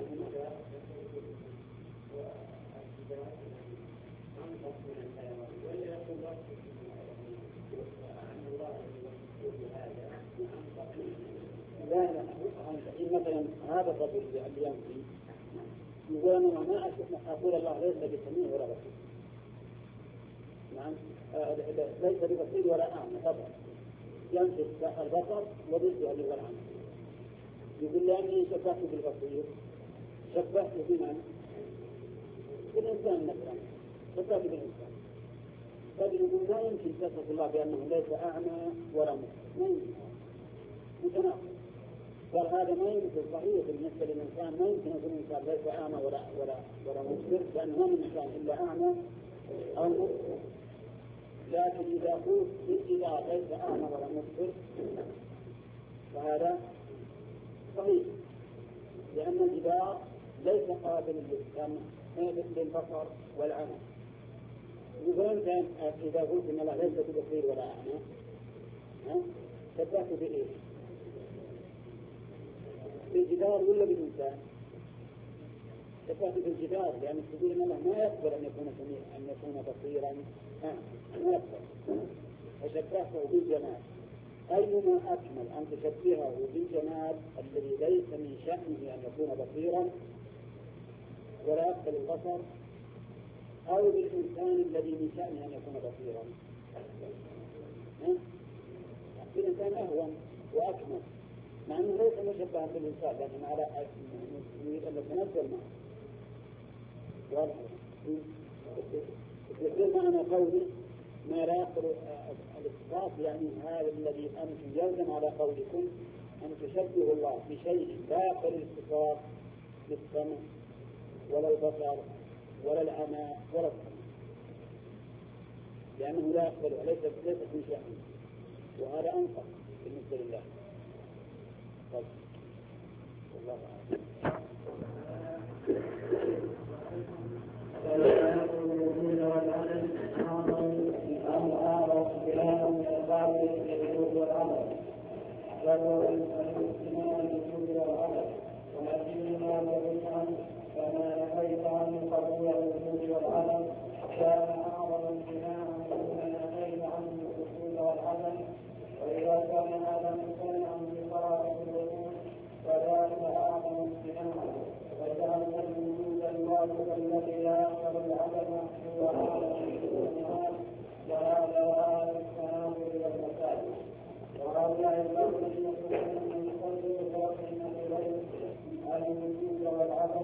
لا مثلا هذا الرجل اللي ينفي يقول أنا ما أقول الله ليس بسميع ولا بصير. نعم ليس ببصير ولا أعمى طبعا ينفي البصر وضده اللي هو العمى. يقول لأني شبهت بالبصير شبهت بمن؟ بالإنسان مثلا شبهت بالإنسان. طيب يقول لا يمكن تصف الله بأنه ليس أعمى ولا مبصر، ما يمكن متناقض. فهذا ما يمكن صحيح بالنسبة للإنسان، ما يمكن يكون الإنسان ليس أعمى ولا مبصر لأنه ما من إنسان إلا أعمى أو مبصر. لكن إذا قلت إذا ليس أعمى ولا مبصر فهذا صحيح لأن الجدار ليس قابل للبصر والعمى. يقول كان إذا قلت إن الله ليس ببصير ولا أعمى شبهت بإيه؟ بالجدار ولا بالإنسان؟ شبهت بالجدار لأن تقول إن الله ما يقبل أن يكون سميعا أن يكون بصيرا ما يقبل. فشبهته بالجمال. أيما أكمل أن تشبهه بالجمال الذي ليس من شأنه أن يكون بصيرا ولا يقبل البصر أو بالإنسان الذي من شأنه أن يكون بصيرا. بالإنسان أهون وأكمل مع أنه ليس مشبها بالإنسان لكن على نريد أن نتنزل معه. واضح يقول معنى قولي ما لا يقبل الاتصاف يعني هذا الذي أنتم يلزم على قولكم أن تشبهوا الله بشيء لا يقبل الاتصاف بالسمع ولا البصر ولا العمى ولا السمع لأنه لا يقبله ليست من شأنه وهذا أنصف بالنسبة لله. طيب والله أعلم. فما نفيت عنه قبول الوجود والعدم كان أعظم امتناعا مما نفيت عنه الوجود والعدم. وإذا كان هذا ممتنعا بقراءة الوجود فذلك أعظم امتناعا وجعلنا الوجود الواجب الذي لا يقبل العدم هو أعظم امتناعا وهذا غاية التناول والمسائل. وهؤلاء القوم يقولون من قلب باطن إليه الوجود والعدم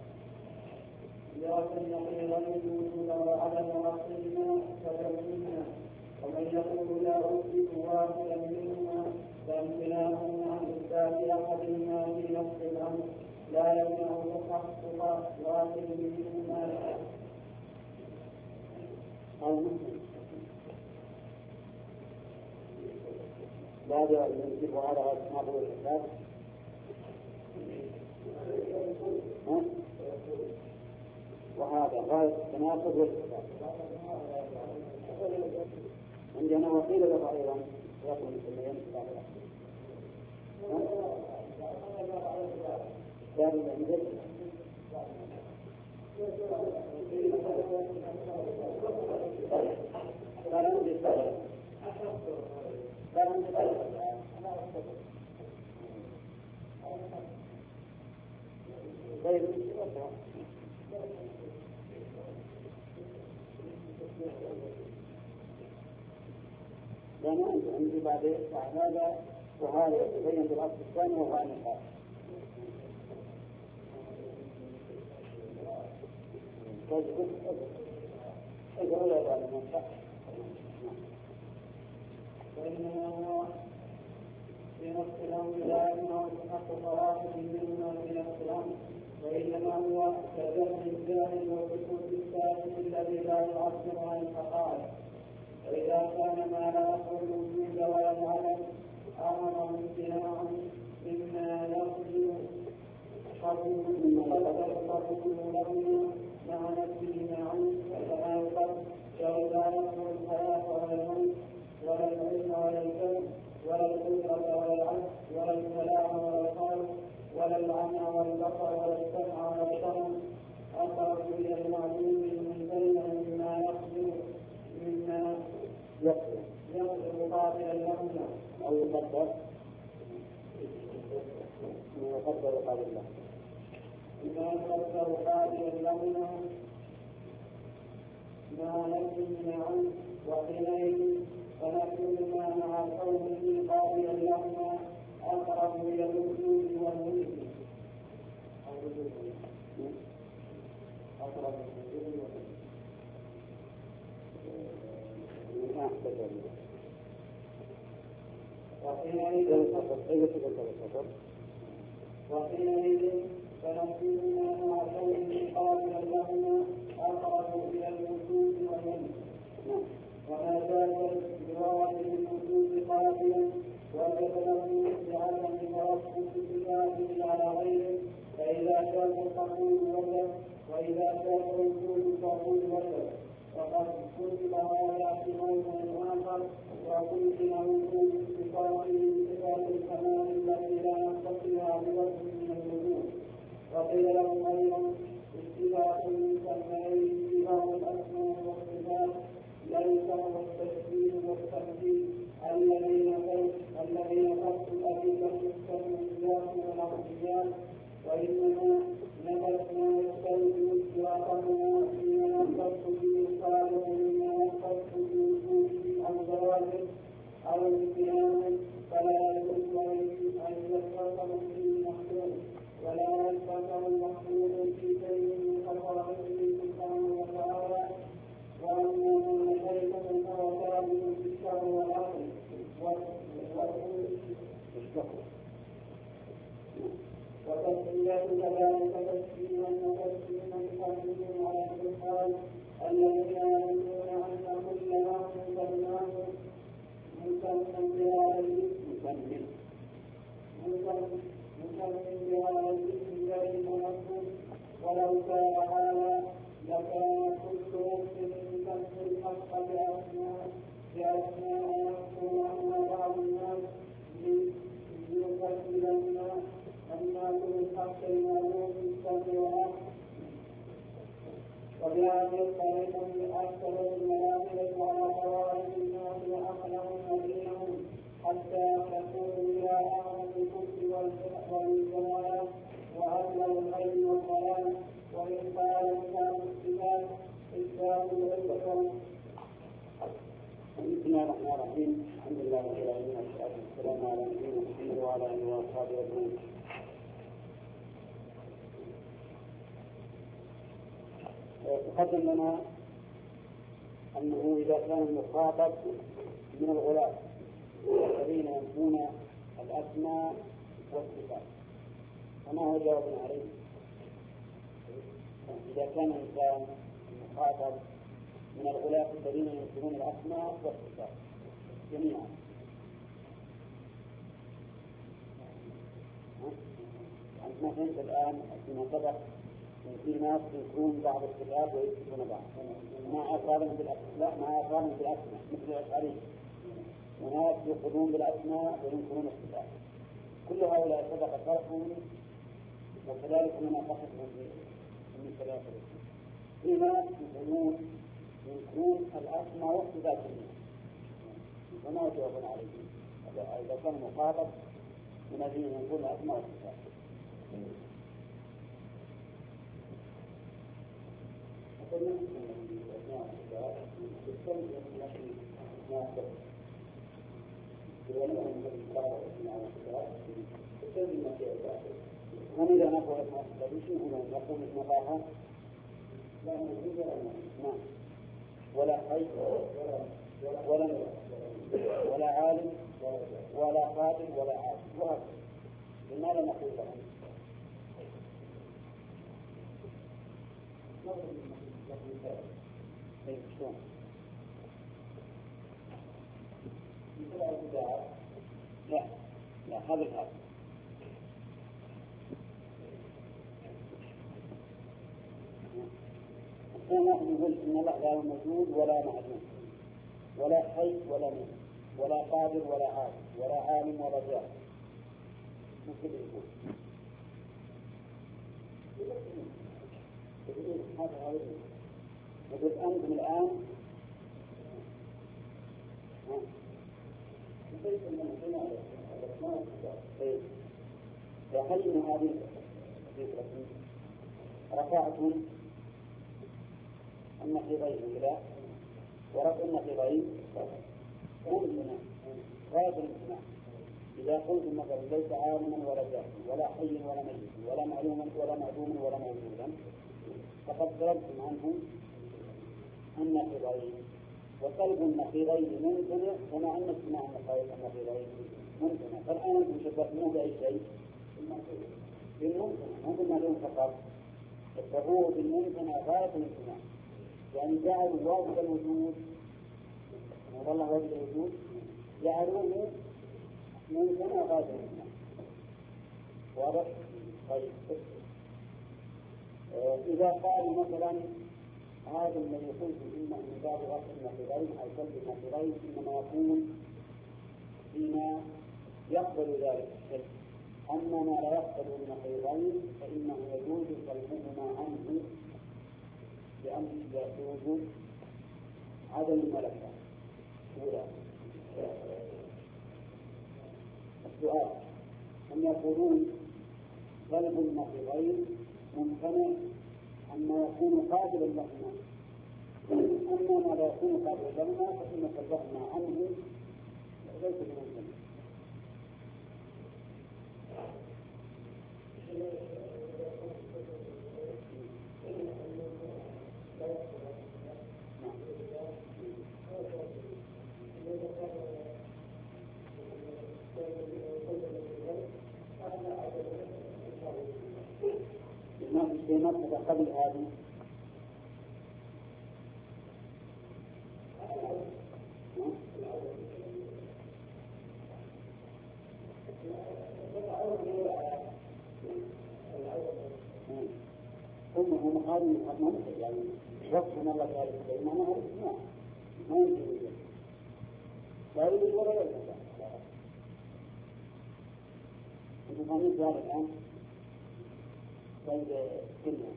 لكن قيل الوجود والعدم عقلنا فتوحيدنا. ومن يقول لا أثبت واحدا منهما فامتناعه عن إثبات أحدهما في نفس الأمر لا يمنع تحقق واحد منهما. بعد أن يجب على أسماء الإسلام وهذا غاية التناقض والإسلام. عندنا وقيل له أيضا يقول المسلمين لأن عندي بعد هذا وهذا يتبين بالأصل الثاني وهو عن الآخر. فإنما هو في نفس الأمر لا يمنع تحقق واحد منهما في نفس الأمر وإنما هو كجمع الجاهل وسكوت السائل الذي لا يعبر عن الحقائق. وإذا كان ما لا يقبل الوجود ولا العدم أمر امتناعا مما يرجو قبول لهما مع نفسه معا كما يقال ولا يقبل الحياة ولا الموت ولا العلم ولا الكون ولا القدرة ولا العدل ولا الكلام ولا القول ولا العمى ولا البصر ولا السمع ولا الشرم أقرب إلى المعلوم المنتهي مما يقدر مما يقدر قابلا لهما أو يقدر يقدر قادر له بما يقدر قادر لهما ما نفي عنه وحينئذ فنكون مع قوله قادرا لهما أقرب إلى الوجود والملك. أقرب إلى الوجود والملك. وحينئذ فنكون مع قوله قادرا لهما أقرب إلى الوجود والملك. وما زال بواحد الوجود قادرا وجب له بعدم ترتب صفاته على غيره، فإذا شاء القبول وجب، وإذا شاء الوجود فقول وجب. وقد كتب هذا في موضع آخر وكتب وجود صفاته بصفات الكمال التي لا يتصلها بوجه من الوجود. وقيل له أيضا اتباع المسميين في بعض الأسماء والصفات ليس هو التشبيه والتمثيل الذين خصوا الأدلة الكونيات والعقليات، وإنما نفت ما يستلزم اشتراكهما فيما يختص به الخالق مما يختص بوجوده أو زواجه أو امتنانه، فلا يجوز أن يتفق به مخلوق ولا يتفق مخلوق في شيء من خصائصه سبحانه وتعالى. وأما ما شيء هو ثابت في الشر والعقل وتسمية كذلك تسليما وتسليما تسليما على الحال الذين يظنون أن كل ما سماه مسمى بهذا الاسم غير منصوب، ولو كان هذا لكان كل نفس تمحي الحق بأسماء يحكم عنها بعض الناس ليقتل الناس بالحق المعلوم بالصبر والعقل. وبهذه الطريقة أكثر الملائكة على طوائف الناس وأقلهم ودينهم حتى تكون إلى أعظم الكفر والجهالة وأبلغ الغيب والضلال. ومن قال كتاب الصفات إثبات العلم. بسم الله الرحمن الرحيم. الحمد لله رب العالمين والصلاة والسلام على نبينا محمد وعلى آله وأصحابه أجمعين. تقدم لنا أنه إذا كان المخاطب من الغلاة الذين ينفون الأسماء والصفات فما هو جواب عليه؟ إذا كان الإنسان المخاطب من الغلاة الذين ينكرون الأسماء والصفات جميعا، أنت ما فهمت الآن فيما سبق إن في ناس ينكرون بعض الصفات ويثبتون بعض ما أصابهم بالأسماء مثل الأشعري، وناس يقولون بالأسماء وينكرون الصفات. كل هؤلاء سبق فرقهم وكذلك من أخذهم من ثلاثة. في ناس ينكرون الأسماء والصفات وما يجاوبون عليهم إذا كان مخاطب من الذين ينكرون الأسماء والصفات. هم إذا نقول أسماء الصفات نقول اسم الله لا نجوز نعم ولا حي ولا عالم ولا قادر ولا عالم وهكذا. لماذا نقول لهم؟ شلون؟ لا هذا الحال. نحن نقول إن الله لا موجود ولا معدوم ولا حي ولا ميت ولا قادر ولا عالم ولا عالم ولا جاهل. ممكن يقول هذا يقول أنتم الآن فهل هذه الفكرة رفعتم النقيضين إلى ورفع النقيضين ممكن غاية الامتناع. إذا قلتم مثلا ليس عالما ولا جاهلا ولا حي ولا ميت ولا معلوما ولا معدوما ولا موجودا فقد ضربتم عنه النقيضين، وقلب النقيضين ممتنع كما أن اجتماع النقيضين ممتنع. فالآن أنتم شبهتموه بأي شيء؟ بالممتنع، مو بالمعلوم فقط، فهو بالممتنع غاية الامتناع، يعني جعلوا واجب الوجود والله واجب الوجود جعلوه ممتنع غاية الامتناع. واضح؟ طيب إذا قال مثلا هذا الذي قلت إنه من باب رفع النقيضين أو سلب النقيضين إنما يكون فيما يقبل ذلك الشيء، أما ما لا يقبل النقيضين فإنه يجوز سلبهما عنه بوجود عدم الملكة. السؤال هم يقولون سلب النقيضين ممتنع أما يكون قابلا لهما، أما ما لا يكون قابلا لهما فإن سلبهما عنه ليس بممتنع. في مرحلة قبل هذه هم مقارنة ممكن يعني وصفنا الله تعالى الكريم ما نعرف ما يمكن لا يوجد ولا يوجد. أنتم فاهمين هذا الآن؟ طيب كلها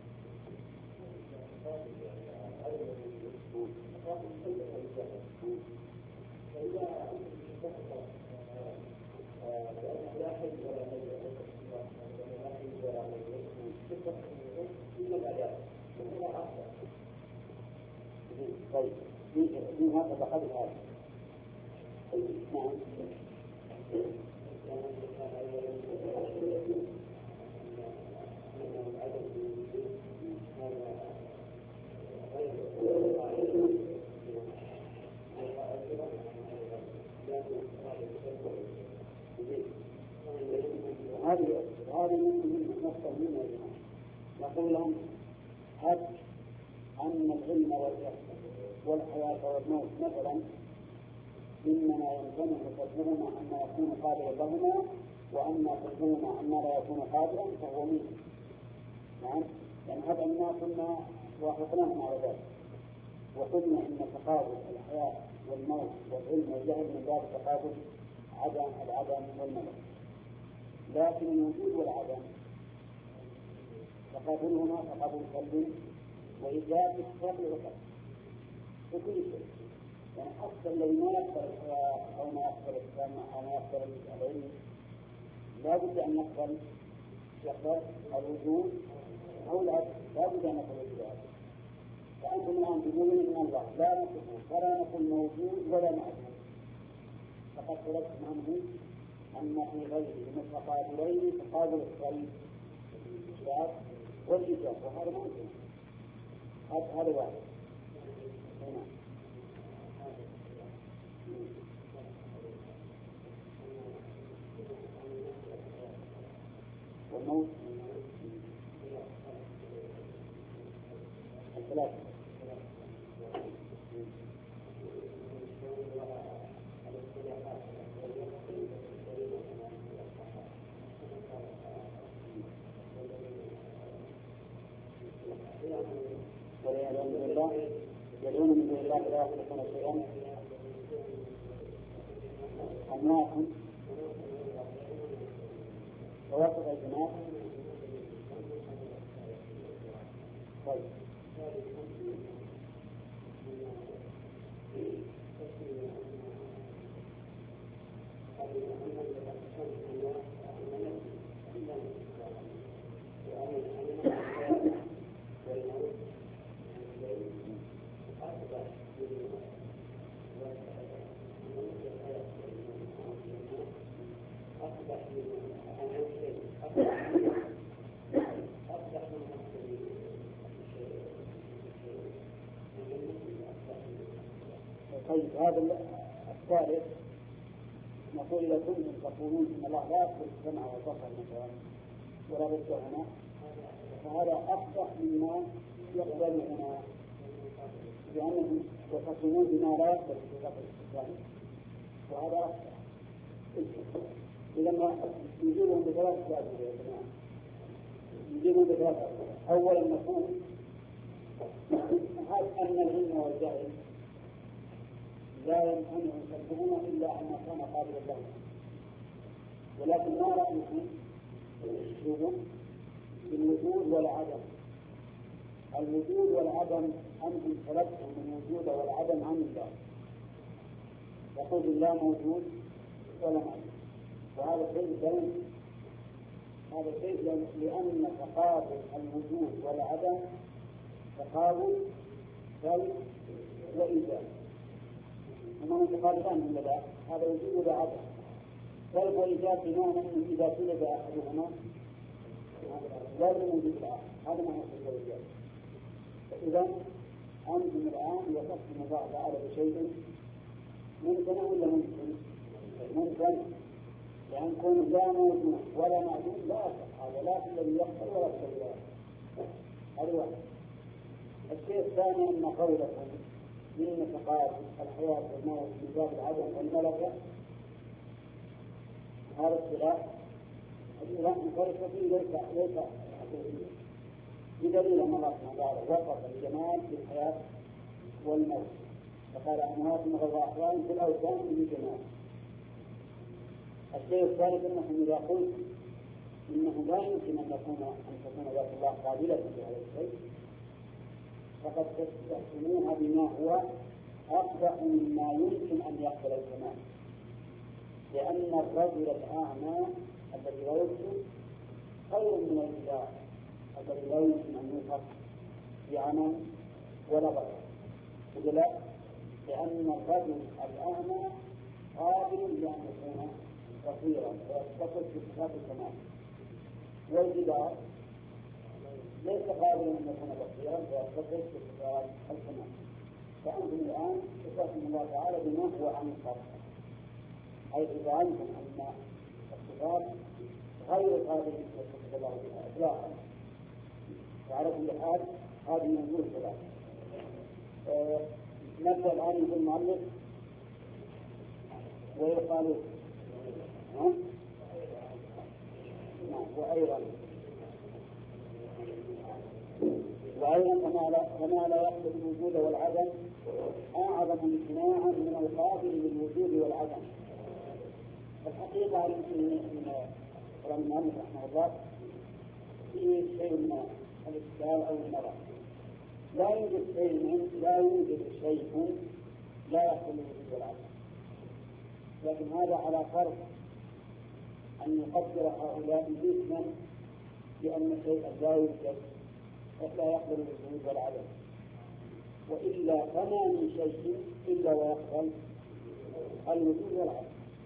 طيب في هذا بقدر هذا. نعم هذه من نقطة مهمة. نقول لهم هب أن العلم والحياة والموت مثلا إنما يمكنه سلبهما أما يكون قابلا لهما، وأما سلبهما أما لا يكون قابلا فهو منه. نعم، يعني هذا ما كنا وافقناهم على ذلك، وقلنا إن تقابل الحياة والموت والعلم والجهل من باب تقابل العدم والملك، لكن الوجود والعدم تقابلهما تقابل سلب وإيجاب الشر والعقل في كل شيء. يعني حتى الذي ما يقبل الحياة أو ما يقبل السمع أو ما يقبل العلم لا بد أن يقبل الوجود أو العدم، لا بد أن يقبل الوجود. فأنتم الآن تقولون إن الله لا نصفه ولا نقول موجود ولا معدوم، فقد طلبتم عنه أن في غيره متقابلين تقابل الصلب والإيجاب، وهذا ممكن. هذا واحد. هنا والموت الثلاثة. يدعون من دون الله لا يخلقون شيئا أموات ووصف الجماعة. طيب هذا الثالث نقول إذا كنتم تقولون إن الله لا يقبل السمع والبصر مثلا ولا بد هنا، فهذا أفضح مما يقبل هنا، لأنهم يتصلون بما لا يقبل في لفظ الاستفهام، وهذا أفضح. إذا ما يجيبهم بثلاث أسباب يا جماعة، يجيبهم بثلاث أسباب. أولا نقول هل أن العلم والجهل لا يمكن أن يكذبون إلا أن كان قابلا لهم، ولكن ما رأيكم بالوجود والعدم؟ الوجود والعدم أنتم سلبتم من الوجود والعدم عن الله، يقول الله موجود ولا معلوم، وهذا شيء بعيد. هذا شيء لأن تقابل الوجود والعدم تقابل سلب وإيجاب، هما متقابلان ولا لا؟ هذا وجود ولا عدم، سلب وإيجاب بمعنى أنه إذا سلب أحدهما لازم يوجد الآخر، هذا معنى سلب وإيجاب. فإذا أنتم الآن وصفتم الله تعالى بشيء ممكن ولا ممكن؟ ممكن، لأن كون لا موجود ولا معدوم لا أصح، هذا لا الذي يحصل ولا الشيء. هذا واحد. الشيء الثاني أن قولكم من تقابل الحياة والموت من باب العدم والملكة هذا الصراع مفرقة فيه ليس حقيقيا، بدليل أن الله سبحانه وتعالى وصف الجمال في الحياة والموت، فقال أموات غير أحيان في الأوثان بالجمال. الشيء الثالث أنكم إذا قلت إنه لا يمكن أن تكون ذات الله قابلة لهذا الشيء فقد تستحسنوها بما هو أقبح مما يمكن أن يقبل الكمال، لأن الرجل الأعمى الذي لا يبصر خير من الإله الذي لا يمكن أن يوصف بعمى ولا بصر. لا، لأن الرجل الأعمى قابل لأن يكون بصيرا ويتصف بصفات الكمال، والجدار ليس قابلا أن يكون بصيرا ويتصف بصفات الكمال. فأنتم الآن تصفون الله تعالى بما هو عن الصرف، حيث زعمتم أن الصفات غير قابلة لتصف الله بها إطلاقا. وعلى كل حال هذه نزول ثلاث. نبدأ الآن بالمؤلف ويقال وأيضا كما لا يقبل الوجود والعدم أعظم امتناعا من القابل للوجود والعدم. الحقيقة من كلام المؤلف رحمه الله فيه شيء من الإشكال أو النظر. لا يوجد شيء لا يقبل الوجود والعدم، لكن هذا على فرض أن يقدر هؤلاء جسما بأن الشيء لا يوجد لا يقبل الوجود والعدم، وإلا فما من شيء إلا ويقبل الوجود والعدم.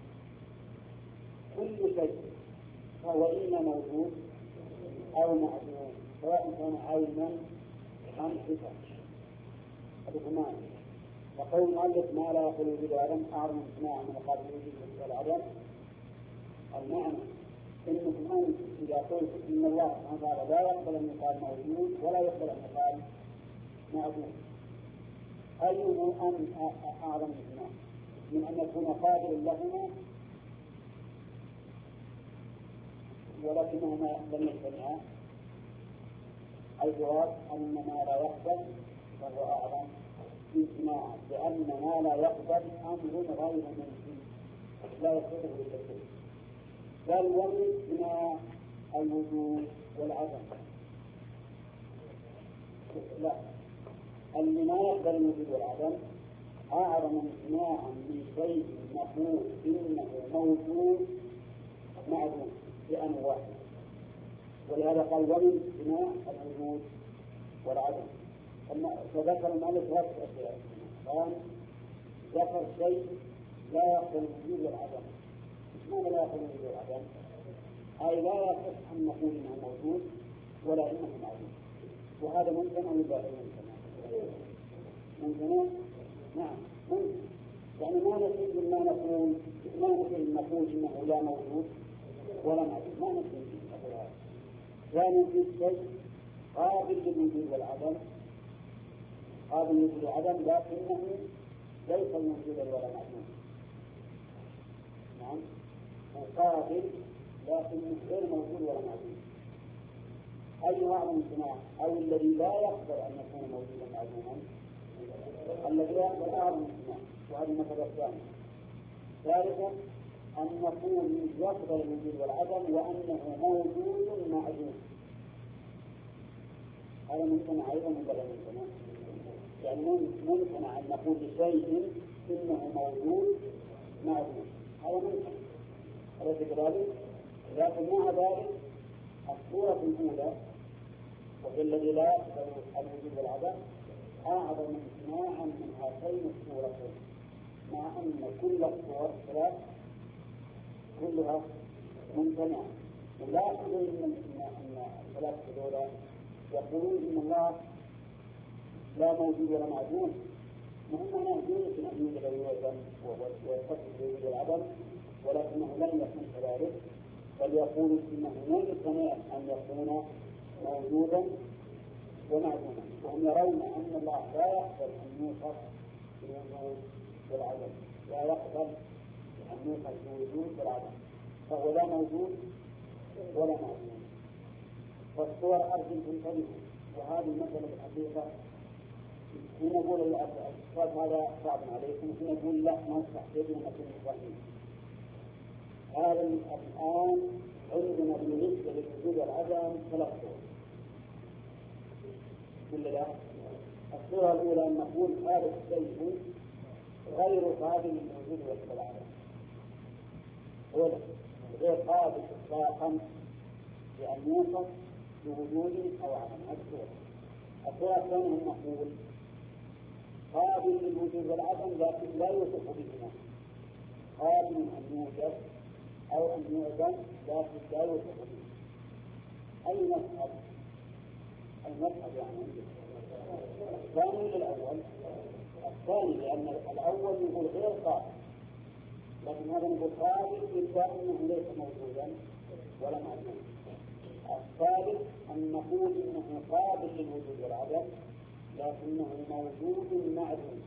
كل شيء فهو إما موجود أو معدوم، سواء كان عينا أم صفة. هذا ثمان. وقول المؤلف ما لا يقبل الوجود والعدم أعظم امتناعا من قابل الوجود والعدم. المعنى إنه إذا قلت إن الله سبحانه وتعالى لا يقبل أن يقال موجود ولا يقبل أن يقال معدوم، أيهما أعظم امتناع من أن يكون قابلا لهما ولكنهما لم يجتمعا؟ الجواب أن ما لا يقبل فهو أعظم امتناعا، لأن ما لا يقبل أمر غير ممكن لا يستطيع التكليف، بل ومن الوجود والعدم. لا، اللي ما يقبل الوجود والعدم أعظم امتناعا من شيء نقول إنه موجود معدوم بأن واحد. ولهذا قال ومن امتناع الوجود والعدم. فذكر المؤلف ثلاث أشياء. قال ذكر شيء لا يقبل الوجود والعدم. ماذا لا يقبل الوجود والعدم؟ أي لا يصح أن نقول إنه موجود ولا إنه معدوم. وهذا ممكن أو لا ممكن؟ نعم ممكن. يعني ما نفي ما نقول إنه لا موجود ولا معدوم، ما نفي هذا. ثانيا في شيء قابل للوجود والعدم، قابل للوجود والعدم لكنه ليس موجودا ولا معدوم. نعم، قابل لكنه غير موجود ولا معدوم. أي نوع من الصناعة أو الذي لا يقدر أن يكون موجودا معدوما، الذي لا يقدر أعظم من الصناعة، وهذه المسألة الثانية. ثالثا أن نقول يقبل الوجود والعدم وأنه موجود معدوم، هذا ممكن أيضا ولا ممكن؟ يعني ممكن أن نقول لشيء إنه موجود معدوم، هذا ممكن، أليس كذلك؟ لكن مع ذلك الصورة الأولى وهي الذي لا يقبل الوجود والعدم أعظم امتناعا من هاتين الصورتين، مع أن كل الصور كلها ممتنعة. ولاحظوا أن الثلاثة دولة يقولون إن الله لا موجود ولا معدوم، وهم معناه يمكن أن يوجد ويعدم ويتصف بوجود العدم، ولكنه لم يكن كذلك، بل يقول إنه ممكن أن يكون موجودا ومعدوما، وهم يرون أن الله لا يقبل أن يوصف بالوجود والعدم، لا يقبل أن يوصف بالوجود والعدم، فهو لا موجود ولا معدوم. فالصور أرجو تنتبهوا، وهذه المسألة الحقيقة حين نقول الأسفاد هذا صعب عليكم، حين نقول لا ما تحتاجون أن تكونوا فاهمين. هذا الآن عندنا بالنسبة للوجود والعدم ثلاث صور. كل لا الصورة الأولى أن نقول هذا الشيء غير قابل للوجود والعدم، غير قابل إطلاقا لأن يوصف بوجود أو عدم. الصورة الثانية أن نقول قابل للوجود والعدم لكن لا يوصف بهما، قابل أن يوجد أو أن يعدم لكن لا يوصف به. أي مذهب؟ المذهب يعني الثاني للأول، الثاني لأن الأول يقول غير قابل، لكن هذا يقول قابل إلا أنه ليس موجودا ولا معدوم. الثالث أن نقول إنه قابل للوجود والعدم لكنه موجود معدوم،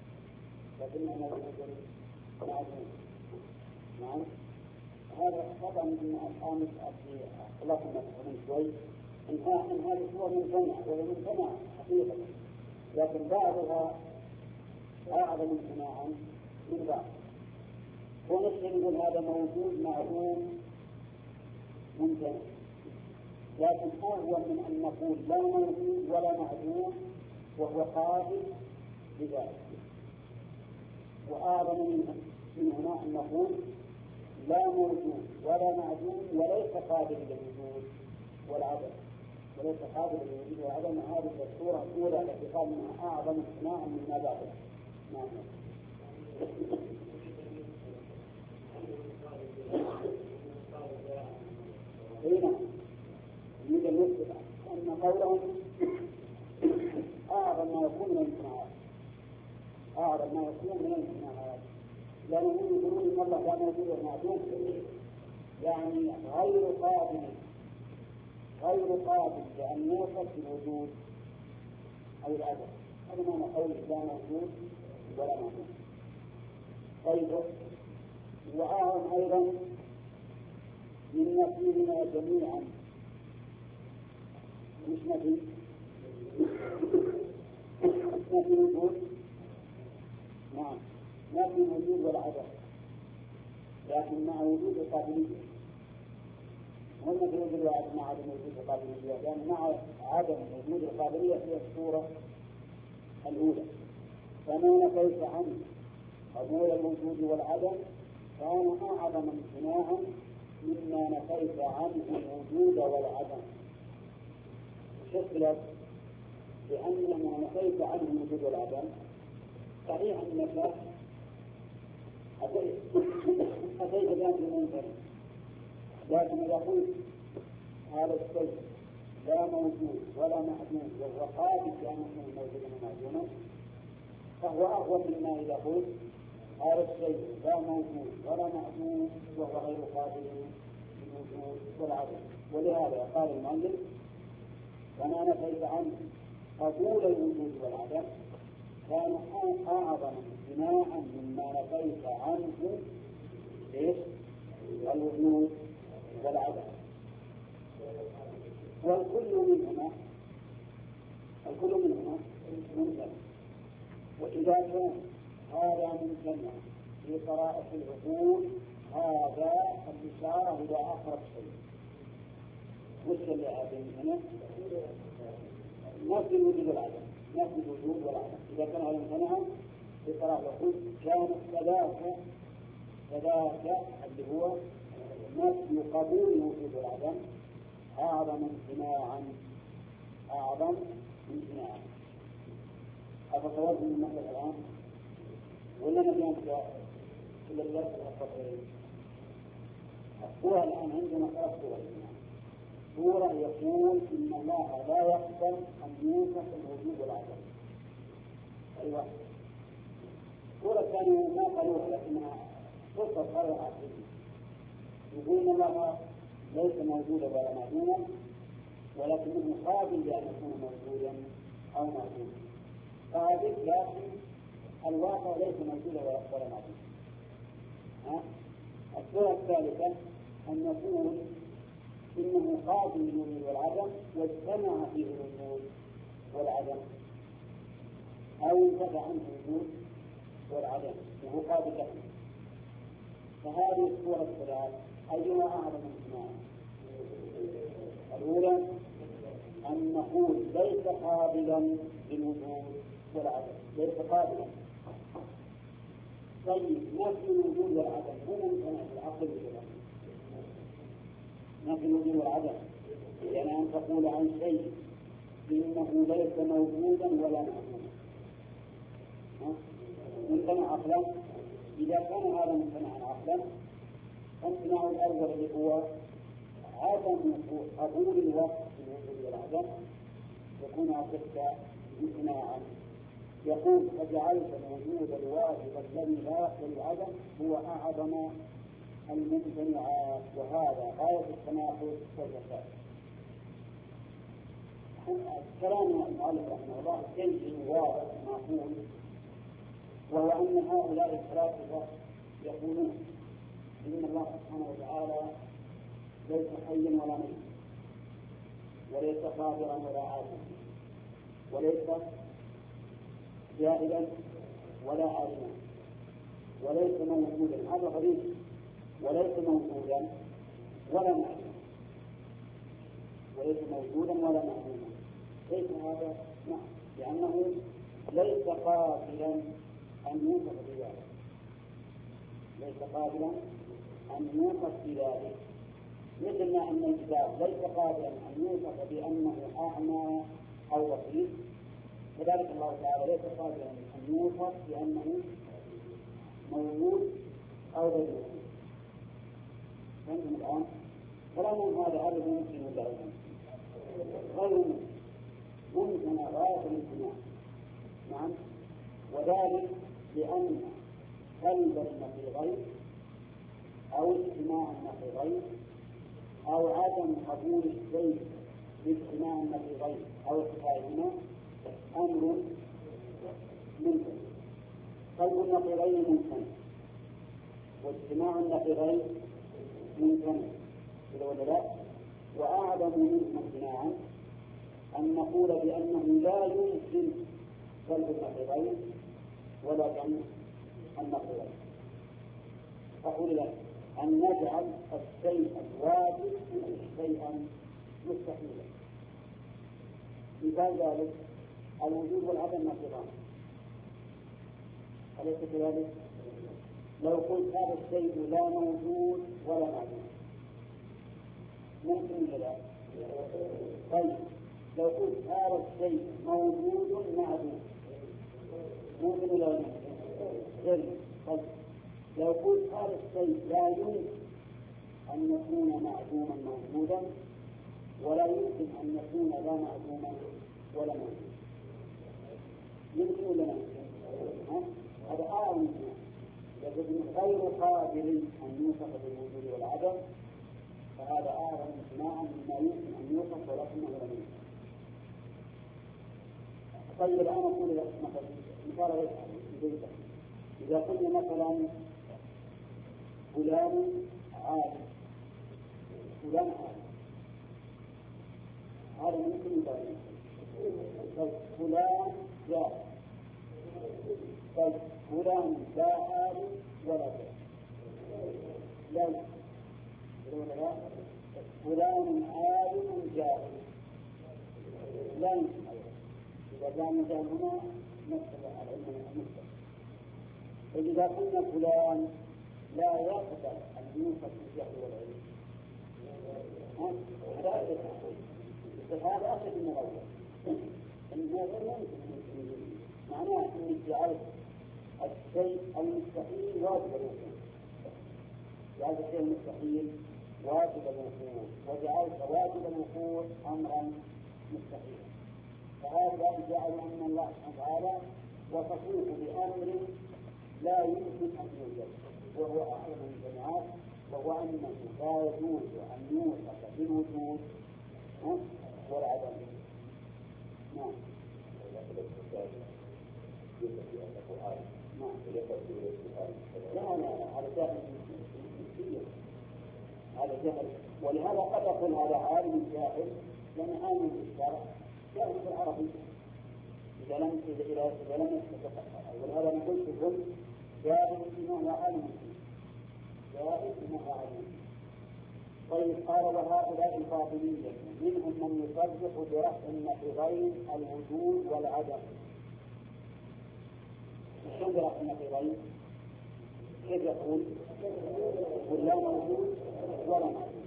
نعم. هذا طبعا الآن خلافنا من شوي إن هذه صور ممتنعة وهي ممتنعة حقيقة، لكن بعضها أعظم امتناعا من بعض. ونحن نقول هذا موجود معدوم ممتنع، لكن أهون من أن نقول لا موجود ولا معدوم وهو قابل لذلك، وأعظم من هنا أن نقول لا موجود ولا معدوم وليس قابل للوجود والعدم، وليس قابل للوجود والعدم. هذه الصورة الأولى التي قال منها أعظم امتناعا مما بعدها. نعم. هنا يريد أن يثبت أن قولهم أعظم ما يكون من الامتناعات، أعظم ما يكون من الامتناعات، لأنهم يقولون إن الله لا موجود ومعدوم، يعني غير قابل لأن يوصف بالوجود أو العدم. هذا معنى قوله لا موجود ولا معدوم. طيب، وأعظم أيضا من نفينا جميعا، مش نفي الوجود، نعم، نفي الوجود والعدم، لكن مع وجود القابلية. هم في وجود العدم مع عدم وجود القابلية، لأن مع عدم وجود القابلية هي الصورة الأولى. فما نفيت عنه قبول الوجود والعدم كان أعظم امتناعا مما نفيت عنه الوجود والعدم. شكلت لأنما نفيت عنه الوجود والعدم صحيح أنك أتيت بأمر منكر، لكن إذا قلت هذا الشيء لا موجود ولا معدوم وهو قابل لأن يكون موجودا ومعدوما فهو أفضل مما إذا قلت هذا الشيء لا موجود ولا معدوم وهو غير قابل للوجود والعدم. ولهذا قال المؤلف فما نفيت عنه قبول الوجود والعدم كان أعظم امتناعا مما نفيت عنه الوجود والعدم. والكل منهما ممتنع. وإذا كان هذا ممتنع في طرائق العقول هذا الإشارة إلى أقرب شيء. وش اللي هذا الممتنع؟ نفي الوجود والعدم، نفي الوجود والعدم. إذا كان هذا ممتنعا في طرائق العقول كان كذاك اللي هو نفي قبول الوجود والعدم أعظم امتناعا. أفصوات من المثل الآن ولا نبيان كل الدرس الأخطرين؟ الصورة الآن عندنا ثلاث صور. صورة يقول إن الله لا يقبل أن يوصف الوجود والعدم. أيوة. صورة ثانية ما قالوها لكنها صورة صارها يقول إن الله ليس موجودا ولا معدوما ولكنه قابل لأن يكون موجودا أو معدوما. قابل لكن الواقع ليس موجودا ولا معدوما. الصورة الثالثة أن نقول إنه قابل للوجود والعدم واجتمع فيه الوجود والعدم أو انتفع عنه الوجود والعدم وهو قابل له. فهذه الصورة الثلاث أيها أعظم امتناعا؟ الأولى أن نقول ليس قابلا للوجود والعدم، ليس قابلا. طيب نفي الوجود والعدم هو ممتنع في العقل والعقل. نفي الوجود والعدم يعني أن تقول عن شيء إنه ليس موجودا ولا معدوما ممتنع عقلا. إذا كان هذا ممتنعا عقلا فامتناع الأول اللي هو عدم قبول الوصف بالوجود والعدم يكون عقلك امتناعا. يقول فجعلت الوجود الواجب الذي لا يقبل العدم هو أعظم الممتنعات وهذا غاية التناقض والفساد. كلام المؤلف رحمه الله جيد واضح معقول، وهو أن هؤلاء الفلاسفة يقولون إن الله سبحانه وتعالى ليس حيا ولا ميتا وليس قادرا ولا عاجزا وليس جاهلا ولا عالما وليس موجودا. هذا غريب. وليس موجودا ولا معلوما كيف هذا؟ نعم لأنه ليس قابلا أن يوصف بذلك. مثل ما أن الكتاب ليس قابلا أن يوصف بأنه أعمى أو بصير كذلك الله تعالى ليس قابلا أن يوصف بأنه موجود أو غير موجود. فهمتم الآن؟ كلام هذا هل هو ممكن ولا غير ممكن غاية الامتناع. نعم. وذلك لأن قلب النقيضين أو اجتماع النقيضين أو عدم قبول الشيء باجتماع النقيضين أو اتفاقهما أمر ممكن. قلب النقيضين ممكن واجتماع النقيضين ممكن ولا لا؟ وأعظم منه امتناعا أن نقول بأنه لا يمكن قلب النقيضين ولا جمع النقيضين. أقول لك أن نجعل الشيء الواجب شيئا مستحيلا. مثال ذلك الوجود والعدم نقيضان، أليس كذلك؟ لو قلت هذا الشيء لا موجود ولا معدوم ممكن ولا لا؟ طيب لو قلت هذا الشيء موجود معدوم ممكن ولا لا؟ طيب لو قلت هذا الشيء لا يمكن أن يكون معدوما موجودا ولا يمكن أن يكون لا معدوما ولا موجودا يمكن ولا لا؟ هذا أعظم. يجب غير قابل أن يوصف بالوجود والعدم، فهذا أعظم امتناعا مما يمكن أن يوصف ولكنه لم يوصف. طيب الآن أقول لك مثال غير إذا قلنا مثلا فلان عالم، فلان عالم، هذا ممكن يبين. طيب فلان جاهل، طيب فلان لا عالم ولا جاهل، لا فلان عالم جاهل لا يمكن. إذا كان جاهل هنا نقصد على علم المستقبل. فإذا قلنا فلان لا يقبل أن يوصف بالجهل والعلم، هذا أشد من الأول. هذا ممكن معناه أنك جعلت الشيء المستحيل واجب الوقوع، جعلت الشيء المستحيل واجب الوقوع، وجعلت واجب الوقوع أمرا مستحيلا. فهذا جعل أن الله سبحانه وتعالى وصفوه بأمر لا يمكن أن يوجد، وهو أعظم الجماعات، وهو أنه لا يجوز أن يوصف بالوجود والعدم. نعم. لا على جهل هذا جهل، ولهذا قد يقول هذا عالم جاهل لأن آمن بالشرع جاهل بالعربي إذا لم يستطع، ولهذا نقول لكم جاهل بما هو عالم، جاهل بما هو عالم. طيب قال وهؤلاء الباطنية منهم من يصرح برفع النقيضين الوجود والعدم. شو برفع النقيضين؟ كيف يقول؟ لا موجود ولا معدوم،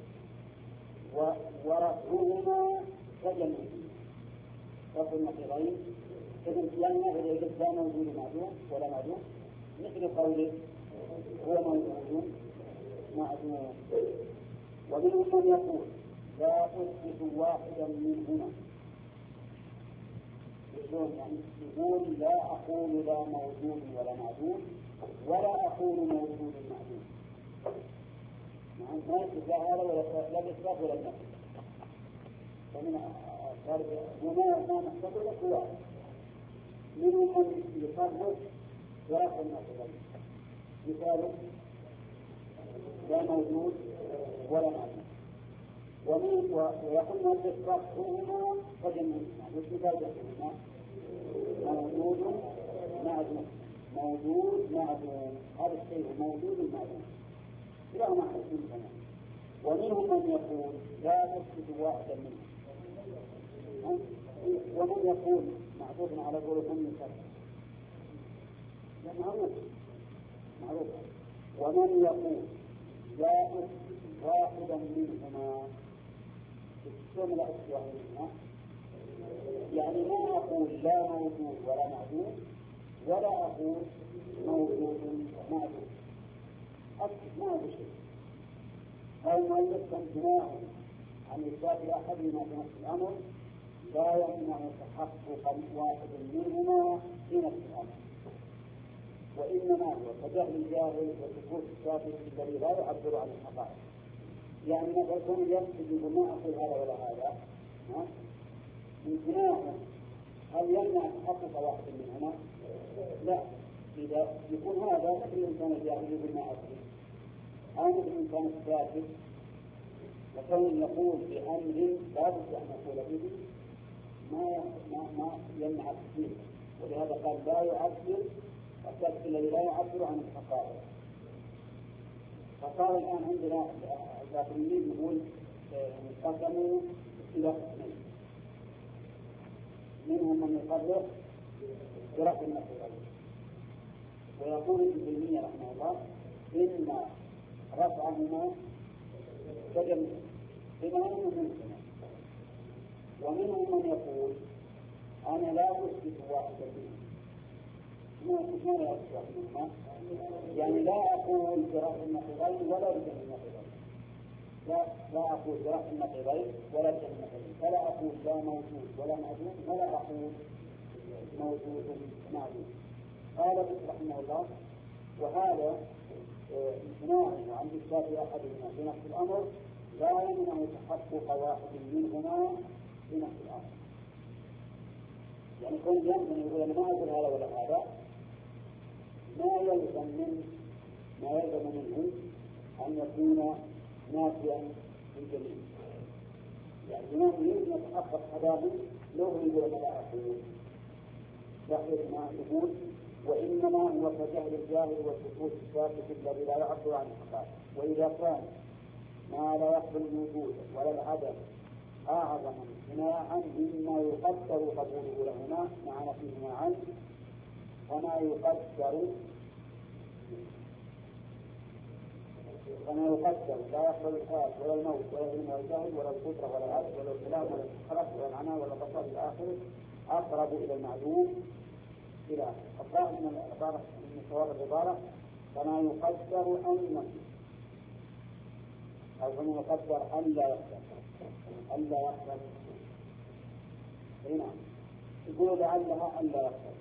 ورفعهما كجميع رفع النقيضين. إذن لما إذا لا موجود معدوم ولا معدوم مثل قوله هو موجود معدوم. ومنهم من يقول لا أثبت واحدا منهما، يعني يقول لا أقول لا موجود ولا معدوم ولا أقول موجود معدوم. ما يثبت لا هذا ولا الإثبات ولا النفي. فمن وما نحتاج لك هو منهم من يصرف برفع النقيضين، مثال لا موجود ولا معدوم. ويقول من الإثبات هما فجميع مثال موجود معدوم، موجود معدوم، هذا الشيء موجود معدوم لا ما حسن كمان. ومنهم من يقول لا تثبت واحدا منهم، ومن يقول معروف على قول من يثبت معروف. ومن يقول لا أثبت واحدا منهما اشتمل أشياء منهما، يعني ما أقول لا موجود ولا معدوم ولا أقول موجود معدوم، أكد ما هو شيء. المؤلف امتناع عن إثبات أحدهما في نفس الأمر لا يمنع تحقق واحد منهما في نفس الأمر، وإنما هو كجهل الجاهل وسكوت الساكت الذي لا يعبر عن الحقائق. يعني مثلا يكون يكتب ما أقول هذا ولا هذا امتناع، هل يمنع تحقق واحد منهما؟ لا. إذا يكون هذا مثل الإنسان الجاهل يقول ما أقول، أو مثل الإنسان الساكت وكون يقول بأمر لا بد أن نقول به ما يمنع التكليف. ولهذا قال لا يعبر، الساكت الذي لا يعبر عن الحقائق. فصار الآن عندنا الباطنيين يقول انقسموا إلى قسمين، منهم من يقرر برفع النقيضين، ويقول ابن تيمية رحمه الله إن رفعهما كجميع بما أنه ممكن. ومنهم من يقول أنا لا أثبت واحدا منهم، ما لا أثبت واحدا منهما، يعني لا أقول برفع النقيضين ولا بجمع النقيضين، لا أقول برفع النقيضين ولا بجمع النقيضين، فلا أقول لا موجود ولا معدوم ولا أقول موجود معدوم. قال رحمه الله وهذا امتناعه عن إثبات أحدهما في نفس الأمر لا يمنع تحقق واحد منهما في نفس الأمر. يعني كون يمكن يقول أنا ما أقول هذا ولا هذا، ما يلزم منه أن يكون نافيا للجميع. يعني الإمام يريد أن يتحقق تماما لو يقول أنا لا أقول، يحدث ما يقول وإنما هو كجهل الجاهل والسكوت الساكت الذي لا يعبر عن الحقائق. وإذا كان ما لا يقبل الوجود ولا العدم أعظم امتناعا مما يقدر قبوله لهما مع نفيهما عنه، فما يقدر لا يقبل الحياة ولا الموت ولا العلم ولا الجهل ولا القدرة ولا العدل ولا الكلام ولا الخلق ولا العناء ولا البصر إلى آخره أقرب إلى المعلوم إلى الظاهر من صواب العبارة. فما يقدر أن ينفي أو فما يقدر أن لا يقبل هنا يقول لعلها أن لا يقبل.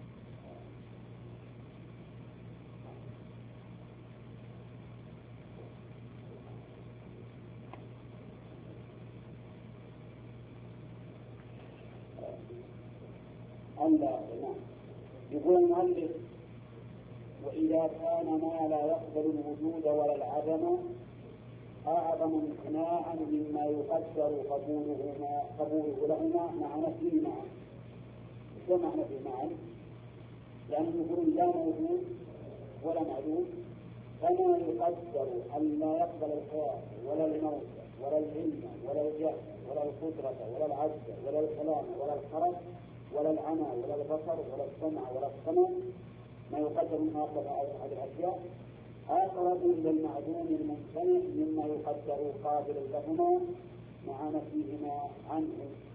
يقول المؤلف وإذا كان ما لا يقبل الوجود ولا العدم أعظم امتناعا مما يقدر قبوله لهما مع نفيه معا. شو معنى نفيه معا؟ لأنه يقولون لا موجود ولا معدوم، فما يقدر أن لا يقبل الحياة ولا الموت ولا العلم ولا الجهل ولا القدرة ولا العجز ولا الكلام ولا الخرج ولا العمى ولا البصر ولا السمع ولا السمع، ما يقدر من هذه الأشياء أقرب إلى المعدوم الممتنع مما يقدر قابلا لهما مع نفيهما عنه.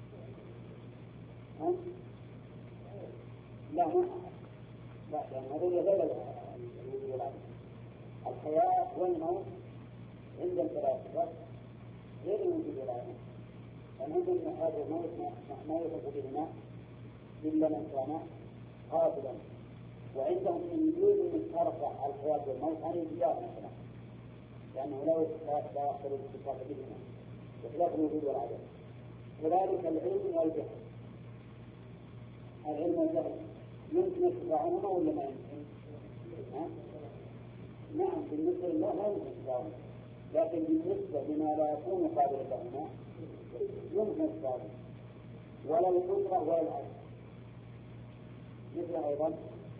لا لأن هذه غير الحياة والموت عند الفلاسفة غير الوجود والعدم، فنظن أن هذا الموت ما يوصف بهما إلا من كان قابلا. وعندهم من يريد من ترفع الحياة والموت عن الانتجاب مثلا، لأنه لا يقبل الاتصاف بهما بخلاف الوجود والعدم. كذلك العلم والجهل، العلم والجهل يمكن اتباعهما ولا ما يمكن؟ نعم بالنسبة لله لا يمكن اتباعهما، لكن بالنسبة لما لا يكون قابلا لهما يمكن اتباعهما، ولا القدرة ولا العدم مثل أيضا.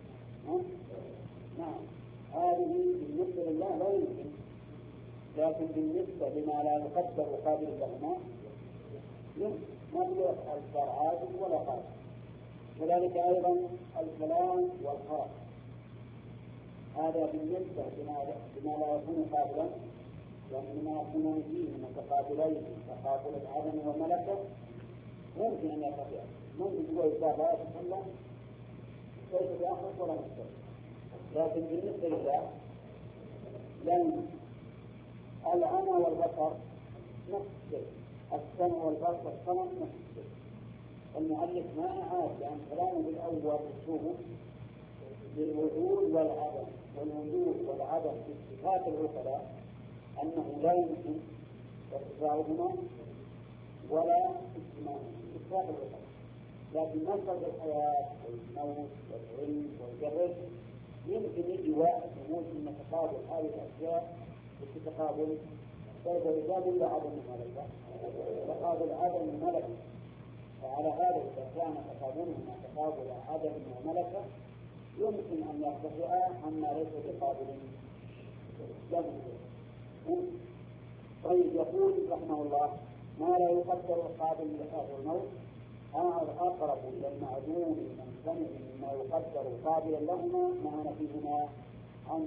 نعم هذه بالنسبة لله لا يمكن، لكن بالنسبة لما لا يقدر قابل لهما يمكن، ما بيفعل صار عادل ولا قادر. كذلك أيضا الكلام والحركة، هذا بالنسبة لما لا يكون قابلا، لأن ما يكون فيه متقابلين تقابل العدم والملكة ممكن أن يستطيع، ممكن هو يقال لا يتكلم ليس بأخرس ولا مستقبل، لكن بالنسبة لله لأن العمى والبصر نفس الشيء، السمع والبصر والسمع نفس الشيء. المؤلف ما أعاد لأن كلامه بالأول الشهود للوجود والعدم، والوجود والعدم في صفات العقلاء أنه لا يمكن ارتفاعهما ولا اجتماعهما في صفات العقلاء، لكن مصدر الحياة والموت والعلم والجهل يمكن يجي واحد يقول إن تقابل هذه الأشياء بالتقابل فإذا الرجال لا عدم الملكة تقابل عدم الملكة، فعلى هذا إذا كان تقابلهما تقابل عدم وملكة يمكن أن يرتفعا عما ليس بقابل له. طيب يقول رحمه الله ما لا يقدر قابل للحياة والموت أقرب إلى المعدوم الممتنع مما يقدر قابلا لهما مع نفيهما عن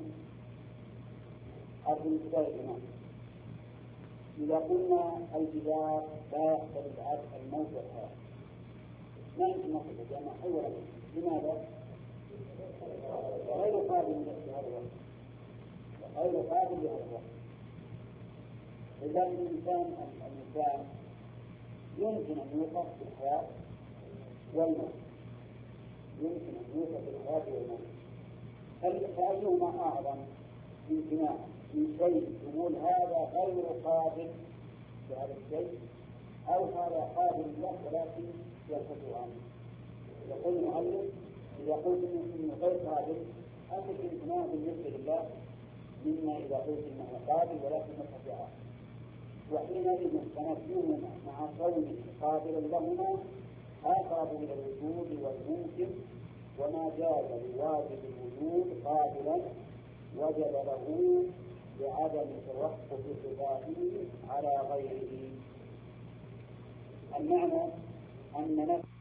أرض الإمام. إذا قلنا الجدار لا يقبل الموت والحياة ما يمكن نقول لأنه حي ولا ميت. لماذا؟ غير قابل لهذا الوقت، غير قابل لهذا الوقت. لذلك الإنسان يمكن أن يوصف بالحياة والموت، يمكن أن يوصف بالحياة والموت، فأيهما أعظم امتناع من شيء يقول هذا غير قابل لهذا الشيء، أو هذا قابل له ولكن يلحق عنه؟ يقول المؤلف إذا قلت إنه غير قابل أصل الامتناع بالنسبة لله مما إذا قلت إنه قابل ولكن يلحق عنه، وحينئذ فنفيهما مع كونه قابلا لهما أقرب إلى الوجود والممكن، وما جاز لواجب الوجود قابلا وجب له لعدم توقف صفاته على غيره. المعنى أن نفس